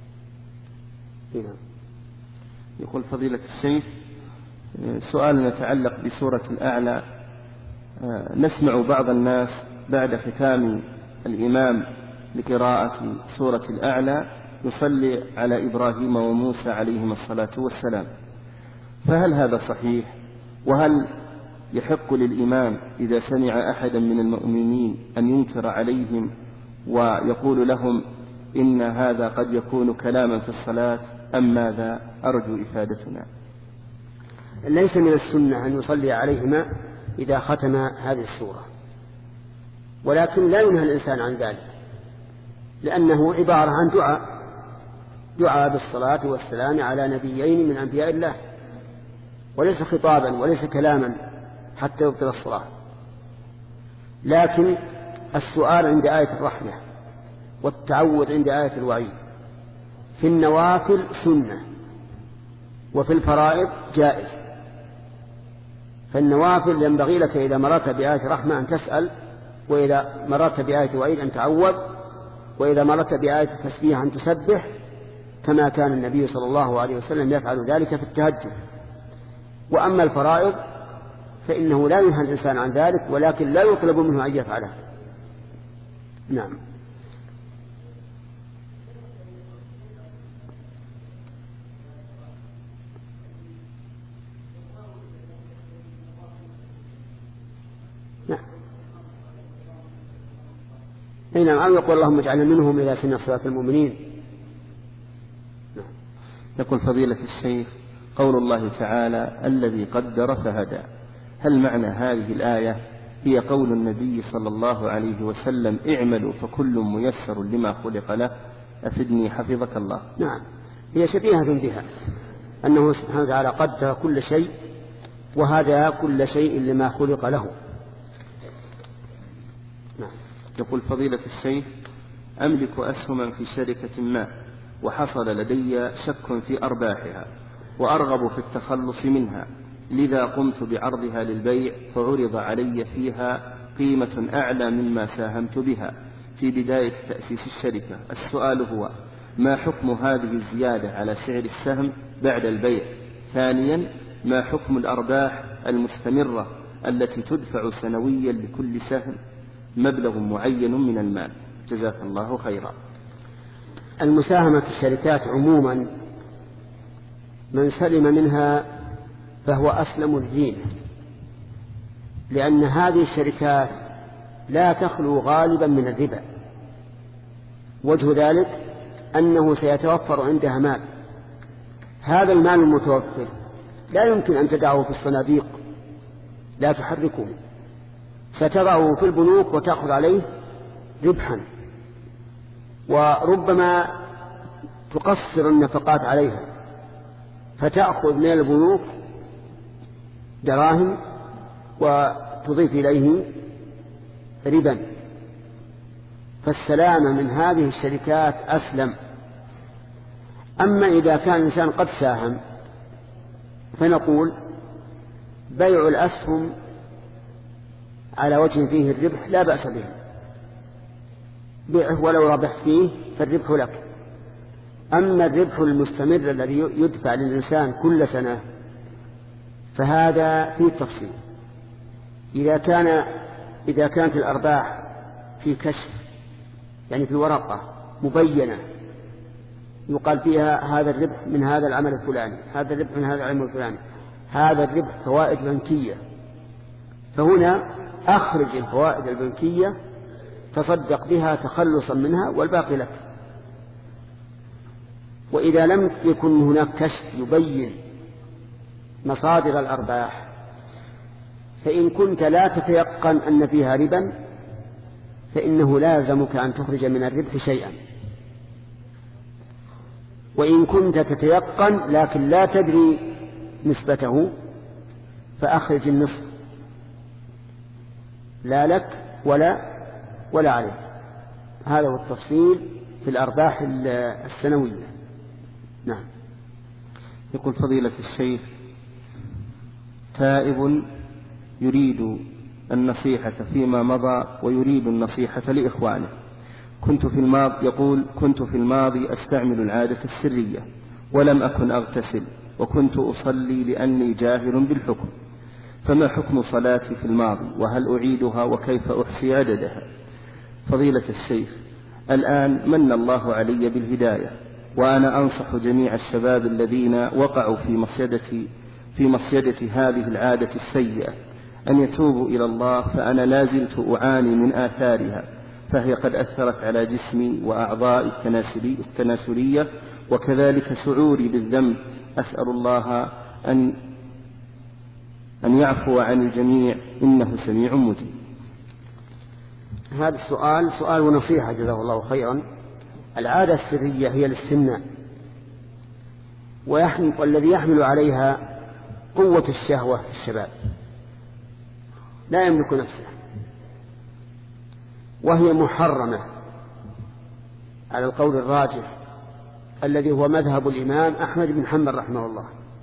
يقول فضيلة الشيخ: سؤال يتعلق بسورة الأعلى. نسمع بعض الناس بعد ختام الإمام لقراءة سورة الأعلى يصلي على إبراهيم وموسى عليهما الصلاة والسلام، فهل هذا صحيح؟ وهل يحق للإمام إذا سمع أحدا من المؤمنين أن ينكر عليهم ويقول لهم إن هذا قد يكون كلاما في الصلاة أم ماذا؟ أرجو إفادتنا. ليس من السنة أن يصلي عليهما إذا ختم هذه السورة، ولكن لا ينهى الإنسان عن ذلك، لأنه عبارة عن دعاء دعاء بالصلاة والسلام على نبيين من أنبياء الله، وليس خطابا وليس كلاما حتى يبطل الصلاة. لكن السؤال عند آية الرحمة والتعوذ عند آية الوعيد في النوافل سنة، وفي الفرائض جائز. فالنوافل ينبغي لك إذا مررت بآية رحمة أن تسأل، وإذا مررت بآية وعيد أن تعوذ، وإذا مررت بآية تسبيح أن تسبح، كما كان النبي صلى الله عليه وسلم يفعل ذلك في التهجد. وأما الفرائض فإنه لا ينهى الإنسان عن ذلك، ولكن لا يطلب منه أن يفعله. نعم. نعم. نعم. أو يقول اللهم اجعلنا منهم إذا سمع صلاة المؤمنين. نعم. يقول فضيلة الشيخ: قول الله تعالى الذي قدر فهدى، هل معنى هذه الآية هي قول النبي صلى الله عليه وسلم اعملوا فكل ميسر لما خلق له؟ أفدني حفظك الله. نعم، هي شبيهة بها، أنه سبحانه وتعالى قدر كل شيء وهدى كل شيء لما خلق له. نعم. يقول فضيلة الشيخ: أملك أسهما في شركة ما، وحصل لدي شك في أرباحها وأرغب في التخلص منها، لذا قمت بعرضها للبيع، فعرض علي فيها قيمة أعلى مما ساهمت بها في بداية تأسيس الشركة. السؤال هو: ما حكم هذه الزيادة على سعر السهم بعد البيع؟ ثانيا، ما حكم الأرباح المستمرة التي تدفع سنويا لكل سهم مبلغ معين من المال؟ جزاك الله خيرا. المساهمة في الشركات عموما من سلم منها فهو أسلم الدين، لأن هذه الشركات لا تخلو غالبا من الربا. وجه ذلك أنه سيتوفر عندها مال، هذا المال المتوفر لا يمكن أن تدعه في الصناديق لا تحركه، ستضعه في البنوك وتأخذ عليه ربحا، وربما تقصر النفقات عليها فتأخذ من البنوك دراهم وتضيف إليه ربا. فالسلامة من هذه الشركات أسلم. أما إذا كان الإنسان قد ساهم فنقول بيع الأسهم على وجه فيه الربح لا بأس به، بيعه ولو ربحت فيه فالربح لك. أما الربح المستمر الذي يدفع للإنسان كل سنة فهذا فيه تفصيل. إذا كان إذا كانت الأرباح في كشف، يعني في ورقة مبينة يقال فيها هذا الربح من هذا العمل الفلاني، هذا الربح من هذا العمل الفلاني، هذا الربح فوائد بنكية، فهنا أخرج الفوائد البنكية تصدق بها تخلصا منها والباقي لك. وإذا لم يكن هناك كشف يبين مصادر الأرباح فإن كنت لا تتيقن أن فيها ربا فإنه لازمك أن تخرج من الربح شيئا، وإن كنت تتيقن لكن لا تدري نسبته فأخرج النصف، لا لك ولا ولا عليك. هذا هو التفصيل في الأرباح السنوية. نعم. يقول فضيلة الشيخ: تائب يريد النصيحة فيما مضى ويريد النصيحة لإخوانه. كنت في الماضي يقول كنت في الماضي أستعمل العادة السرية ولم أكن أغتسل، وكنت أصلي لأني جاهل بالحكم، فما حكم صلاتي في الماضي، وهل أعيدها، وكيف أحصي عددها؟ فضيلة الشيخ: الآن من الله علي بالهداية، وأنا أنصح جميع الشباب الذين وقعوا في مصيدة في مصيدة هذه العادة السيئة أن يتوبوا إلى الله، فأنا لا زلت أعاني من آثارها، فهي قد أثرت على جسمي وأعضائي التناسلية وكذلك شعوري بالذنب. أسأل الله أن أن يعفو عن الجميع إنه سميع مجيب. هذا السؤال سؤال ونصيحة جزاه الله خيرا. العادة السرية هي الاستمناء، والذي يحمل عليها قوة الشهوة في الشباب لا يملك نفسه، وهي محرمة على القول الراجح الذي هو مذهب الإمام أحمد بن حنبل رحمه الله.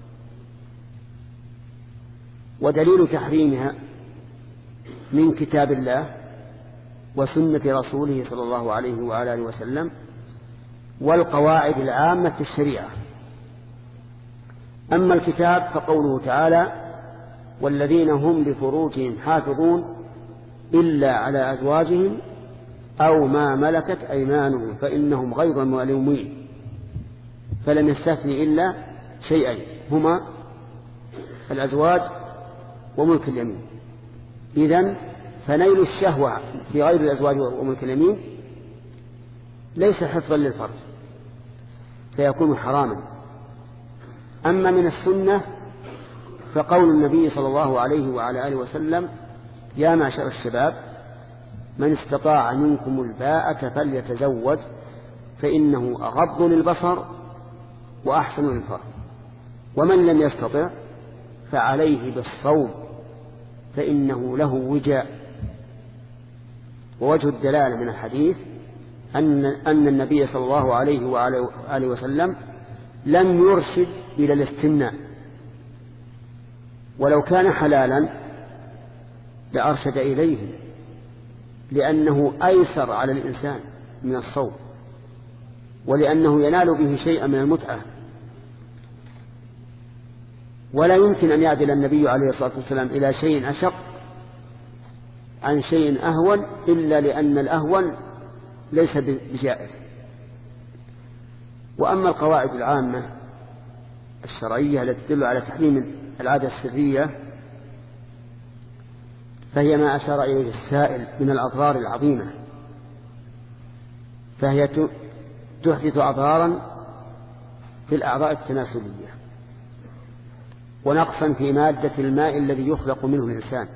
ودليل تحريمها من كتاب الله وسنة رسوله صلى الله عليه وعلى آله وسلم والقواعد العامة في الشريعة. أما الكتاب فقوله تعالى: والذين هم لفروجهم حافظون إلا على أزواجهم أو ما ملكت أيمانهم فإنهم غير ملومين، فلم يستثني إلا شيئين هما الأزواج وملك اليمين. إذن فنيل الشهوة في غير الأزواج وملك اليمين ليس حفظا للفرج فيكون حراما. أما من السنة فقول النبي صلى الله عليه وعلى آله وسلم: يا معشر الشباب من استطاع منكم الباءة فليتزوج فإنه أغض للبصر وأحسن للفرج، ومن لم يستطع فعليه بالصوم فإنه له وجاء. ووجه الدلالة من الحديث أن, أن النبي صلى الله عليه وعلى آله وسلم لم يرشد إلى الاستمناء، ولو كان حلالا لأرشد إليه، لأنه أيسر على الإنسان من الصوم، ولأنه ينال به شيئا من المتعة. ولا يمكن أن يعدل النبي عليه الصلاة والسلام إلى شيء أشق عن شيء أهون إلا لأن الأهون ليس بجائز. وأما القواعد العامة الشرعية التي تدل على تحريم العادة السرية فهي ما أشار إليه السائل من الأضرار العظيمة، فهي تحدث أضرارا في الأعضاء التناسلية ونقصا في مادة الماء الذي يخلق منه الإنسان،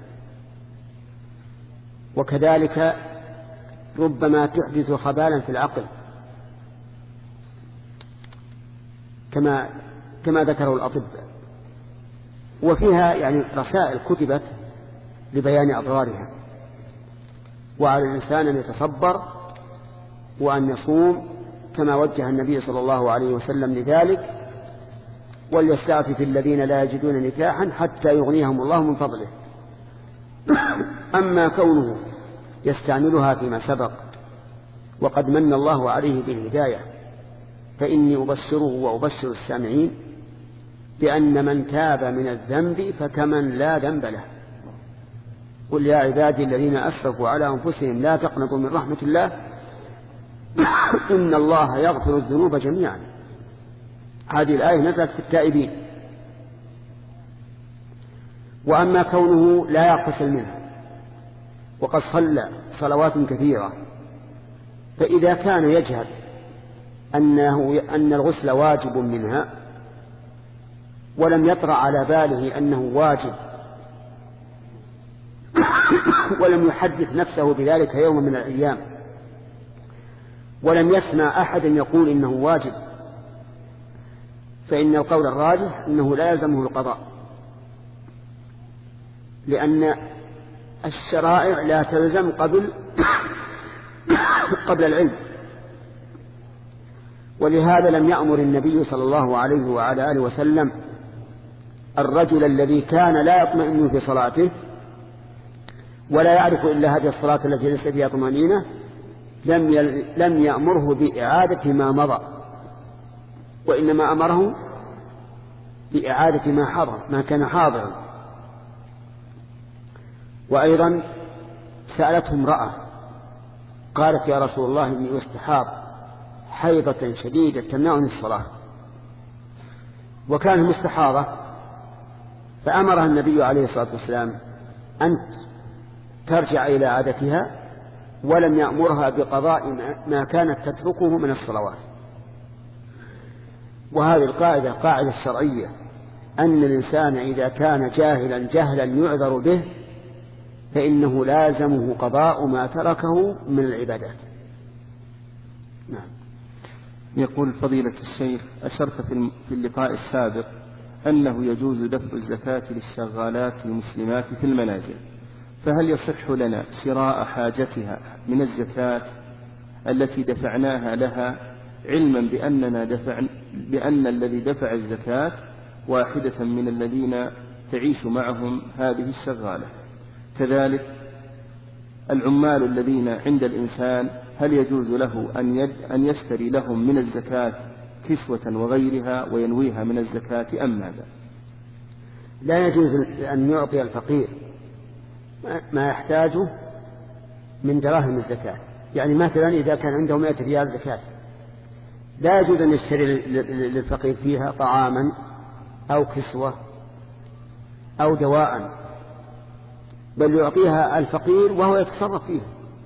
وكذلك ربما تحدث خبالا في العقل كما كما ذكره الأطباء. وفيها يعني رسائل كتبت لبيان أضرارها، وعلى الإنسان أن يتصبر وأن يصوم كما وجه النبي صلى الله عليه وسلم لذلك، وليستعفف الذين لا يجدون نكاحا حتى يغنيهم الله من فضله. أما كونه يستعملها فيما سبق وقد من الله عليه بالهداية فإني أبشره وأبشر السامعين بأن من تاب من الذنب فكمن لا ذنب له. قل يا عبادي الذين أسرفوا على أنفسهم لا تقنطوا من رحمة الله إن الله يغفر الذنوب جميعا. هذه الآية نزلت في التائبين. وأما كونه لا يغتسل منها وقد صلى صلوات كثيرة، فإذا كان يجهل أنه أن الغسل واجب منها ولم يطرأ على باله أنه واجب ولم يحدث نفسه بذلك يوم من الأيام، ولم يسمع أحدا يقول إنه واجب، فإن القول الراجح إنه لا يلزمه القضاء، لأن الشرائع لا تلزم قبل قبل العلم. ولهذا لم يأمر النبي صلى الله عليه وعلى آله وسلم الرجل الذي كان لا يطمئن في صلاته ولا يعرف إلا هذه الصلاة التي ليس فيها طمأنينة، لم لم يأمره بإعادة ما مضى، وإنما أمره بإعادة ما حضر ما كان حاضرا. وأيضا سألته امرأة قالت: يا رسول الله إني استحاض حيضة شديدة تمنعني الصلاة، وكان مستحاضة، فأمرها النبي عليه الصلاة والسلام أن ترجع إلى عادتها، ولم يأمرها بقضاء ما كانت تتركه من الصلوات. وهذه القاعدة قاعدة شرعية، أن الإنسان إذا كان جاهلا جهلا يعذر به فإنه لازمه قضاء ما تركه من العبادات. نعم. يقول فضيلة الشيخ: أشرت في اللقاء السابق أنه يجوز دفع الزكاة للشغالات المسلمات في المنازل، فهل يصح لنا شراء حاجتها من الزكاة التي دفعناها لها، علما بأننا دفع بأن الذي دفع الزكاة واحدة من الذين تعيش معهم هذه الشغالة؟ كذلك العمال الذين عند الإنسان، هل يجوز له أن, يد أن يشتري لهم من الزكاة كسوة وغيرها وينويها من الزكاة أم ماذا؟ لا يجوز أن يعطي الفقير ما يحتاجه من دراهم الزكاة. يعني مثلا إذا كان عنده مائة ريال زكاة، لا يجوز أن يشتري للفقير فيها طعاما أو كسوة أو دواء، بل يعطيها الفقير وهو يتصرف فيها،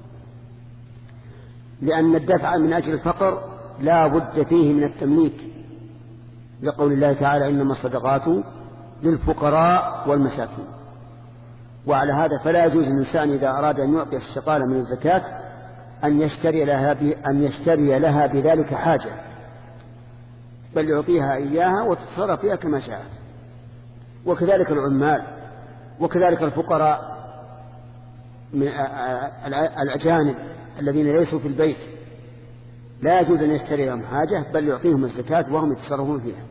لأن الدفع من أجل الفقر لا بد فيه من التمليك، لقول الله تعالى: إنما الصدقات للفقراء والمساكين. وعلى هذا فلا يجوز للإنسان إذا أراد أن يعطي الشقالة من الزكاة أن يشتري لها أن يشتري لها بذلك حاجة، بل يعطيها إياها وتتصرف فيها كما شاءت. وكذلك العمال، وكذلك الفقراء من الأجانب الذين ليسوا في البيت، لا يجوز أن يشتري لهم حاجة، بل يعطيهم الزكاة وهم يتصرفون فيها.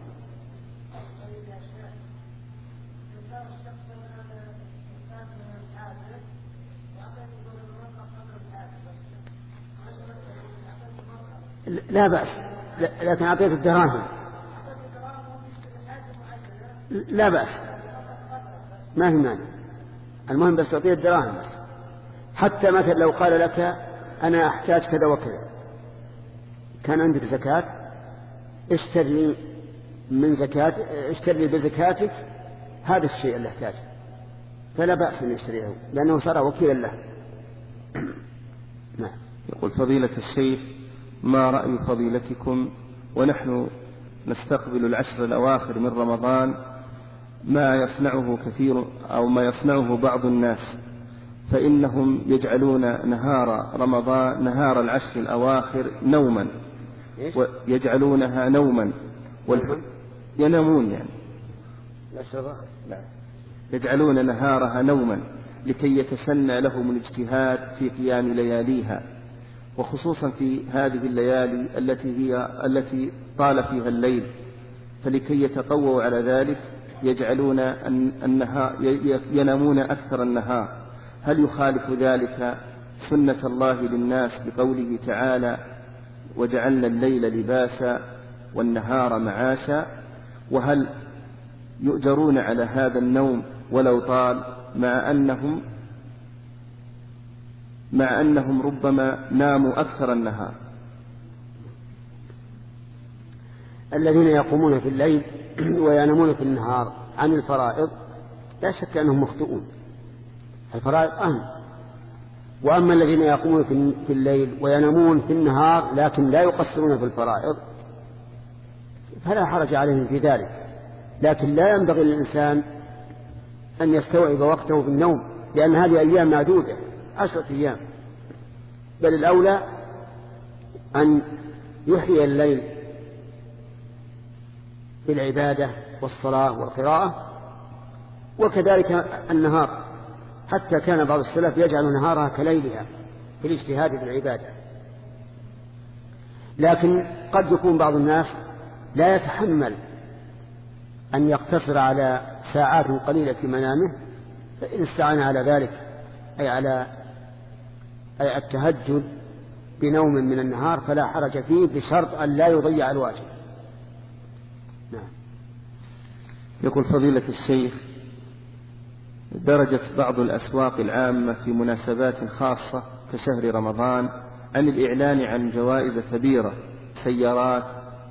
لا بأس، لكن أعطيت الدراهم لا بأس، ما في مانع، المهم بس تعطيه الدراهم. حتى مثلا لو قال لك: أنا أحتاج كذا وكذا، كان عندك زكاة، اشتري من زكاة اشتري بزكاتك هذا الشيء اللي احتاجه، فلا بأس أن يشتريه لأنه صار وكيلا له. نعم. يقول فضيلة الشيخ: ما رأي فضيلتكم ونحن نستقبل العشر الأواخر من رمضان ما يصنعه كثير أو ما يصنعه بعض الناس، فإنهم يجعلون نهار رمضان نهار العشر الأواخر نوما، ويجعلونها نوما والح... ينامون يعني يجعلون نهارها نوما لكي يتسنى لهم الاجتهاد في قيام لياليها، وخصوصا في هذه الليالي التي هي التي طال فيها الليل، فلكي يتقووا على ذلك يجعلون النهار ينامون أكثر النهار. هل يخالف ذلك سنة الله للناس بقوله تعالى: وجعلنا الليل لباسا والنهار معاشا؟ وهل يؤجرون على هذا النوم ولو طال، مع أنهم مع أنهم ربما ناموا أكثر النهار؟ الذين يقومون في الليل وينامون في النهار عن الفرائض لا شك أنهم مخطئون، الفرائض أهم. وأما الذين يقومون في الليل وينامون في النهار لكن لا يقصرون في الفرائض فلا حرج عليهم في ذلك، لكن لا ينبغي للإنسان أن يستوعب وقته في النوم، لأن هذه أيام معدودة عشرة أيام، بل الأولى أن يحيي الليل بالعبادة والصلاة والقراءة، وكذلك النهار، حتى كان بعض السلف يجعل نهارها كليلها في الاجتهاد بالعبادة. لكن قد يكون بعض الناس لا يتحمل أن يقتصر على ساعات قليلة في منامه، فإن استعان على ذلك أي على أي التهجد بنوم من النهار فلا حرج فيه، بشرط أن لا يضيع الواجب. نعم. يقول فضيلة الشيخ: درجت بعض الأسواق العامة في مناسبات خاصة كشهر رمضان عن الإعلان عن جوائز كبيرة، سيارات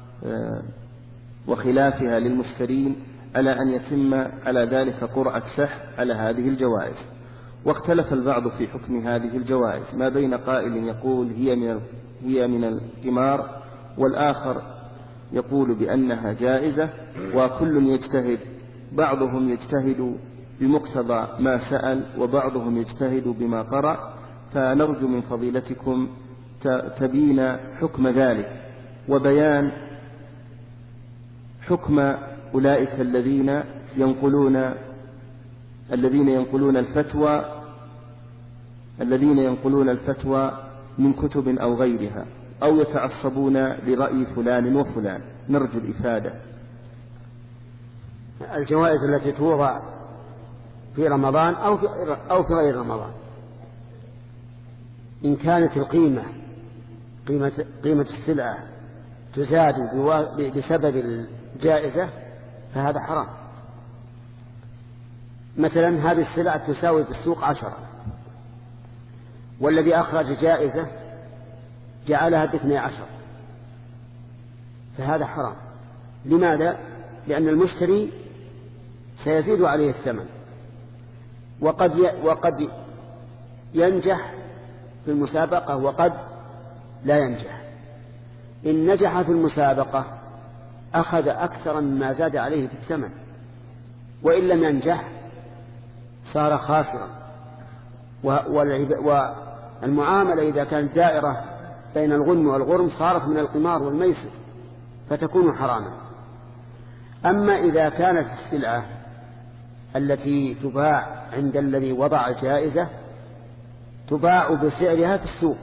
وخلافها للمشترين، على أن يتم على ذلك قرعة سحب على هذه الجوائز. واختلف البعض في حكم هذه الجوائز، ما بين قائل يقول هي من هي من القمار، والآخر يقول بأنها جائزة، وكل يجتهد، بعضهم يجتهد بمقتضى ما سأل وبعضهم يجتهد بما قرأ، فنرجو من فضيلتكم تبين حكم ذلك وبيان حكم أولئك الذين ينقلون الذين ينقلون الفتوى الذين ينقلون الفتوى من كتب أو غيرها، أو يتعصبون لرأي فلان وفلان. نرجو الإفادة. الجوائز التي توضع في رمضان أو في أو في غير رمضان، إن كانت القيمة قيمة قيمة السلعة تزاد بسبب الجائزة فهذا حرام. مثلا هذه السلعة تساوي في السوق عشرة، والذي أخرج جائزة جعلها باثني عشر، فهذا حرام. لماذا؟ لأن المشتري سيزيد عليه الثمن، وقد وقد ينجح في المسابقة وقد لا ينجح. إن نجح في المسابقة أخذ أكثر مما زاد عليه في الثمن، وإن لم ينجح صار خاسرا. والمعاملة إذا كانت دائرة بين الغنم والغرم صارت من القمار والميسر فتكون حراما. أما إذا كانت السلعة التي تباع عند الذي وضع الجائزة تباع بسعرها في السوق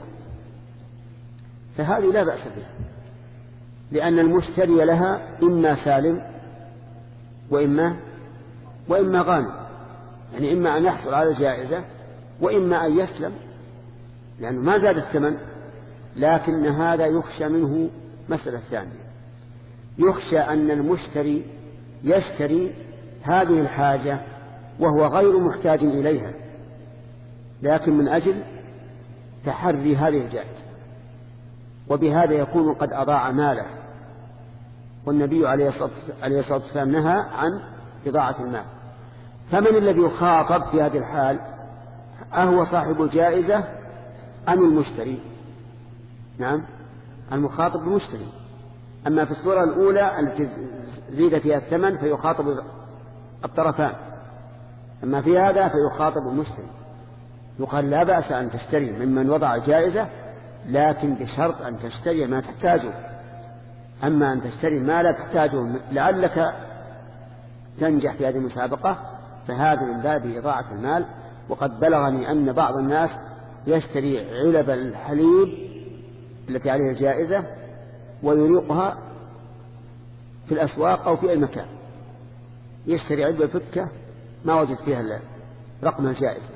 فهذه لا بأس بها، لأن المشتري لها إما سالم وإما وإما غانم، يعني إما أن يحصل على الجائزة وإما أن يسلم لأنه ما زاد الثمن. لكن هذا يخشى منه مسألة ثانية، يخشى أن المشتري يشتري هذه الحاجة وهو غير محتاج إليها، لكن من أجل تحري هذه الجائزة، وبهذا يكون قد أضاع ماله. والنبي عليه الصلاة والسلام نهى عن إضاعة المال. فمن الذي يخاطب في هذه الحال؟ أهو صاحب الجائزة أم المشتري؟ نعم، المخاطب المشتري. أما في الصورة الأولى التي زيد فيها الثمن فيخاطب الطرفان، أما في هذا فيخاطب المشتري. يقال لا بأس أن تشتري ممن وضع الجائزة، لكن بشرط أن تشتري ما تحتاجه. أما أن تشتري ما لا تحتاجه لعلك تنجح في هذه المسابقة فهذا من باب إضاعة المال. وقد بلغني أن بعض الناس يشتري علب الحليب التي عليها الجائزة ويريقها في الأسواق أو في أي مكان، يشتري علبة فكة ما وجد فيها رقم الجائزة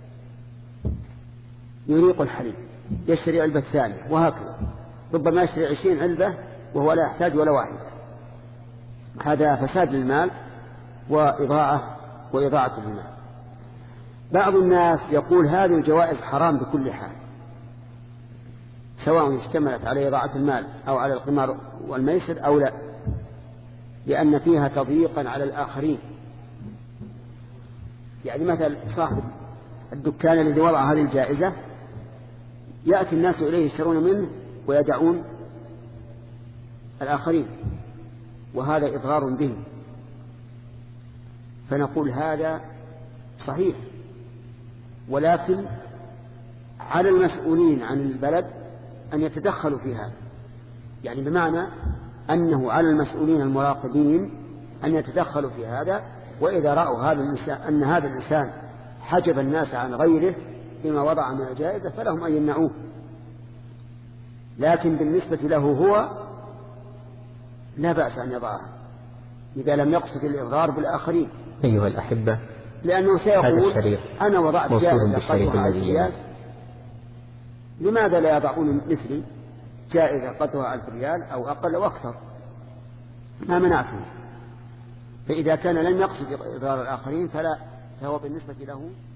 يريق الحليب، يشتري علبة ثانية، وهكذا ربما يشتري عشرين علبة وهو لا يحتاج ولا واحد. هذا فساد للمال وإضاعة وإضاعة المال. بعض الناس يقول هذه الجوائز حرام بكل حال، سواء اشتملت على إضاعة المال أو على القمار والميسر أو لا، لأن فيها تضييقا على الآخرين. يعني مثل صاحب الدكان الذي وضع هذه الجائزة يأتي الناس إليه يشترون منه ويدعون الآخرين، وهذا إضرار بهم. فنقول هذا صحيح ولكن على المسؤولين عن البلد أن يتدخلوا في هذا، يعني بمعنى أنه على المسؤولين المراقبين أن يتدخلوا في هذا، وإذا رأوا هذا الإنسان أن هذا الإنسان حجب الناس عن غيره بما وضع من الجائزة فلهم أن يمنعوه. لكن بالنسبة له هو لا بأس أن يضعها إذا لم يقصد الإضرار بالآخرين. أيها الأحبة، لأنه سيقول أنا وضعت جائزة قدرها ألف ريال، لماذا لا يضعون مثلي جائزة قدرها ألف ريال أو أقل أو أكثر؟ ما منعته. فإذا كان لم يقصد إضرار الآخرين فلا، فهو بالنسبة له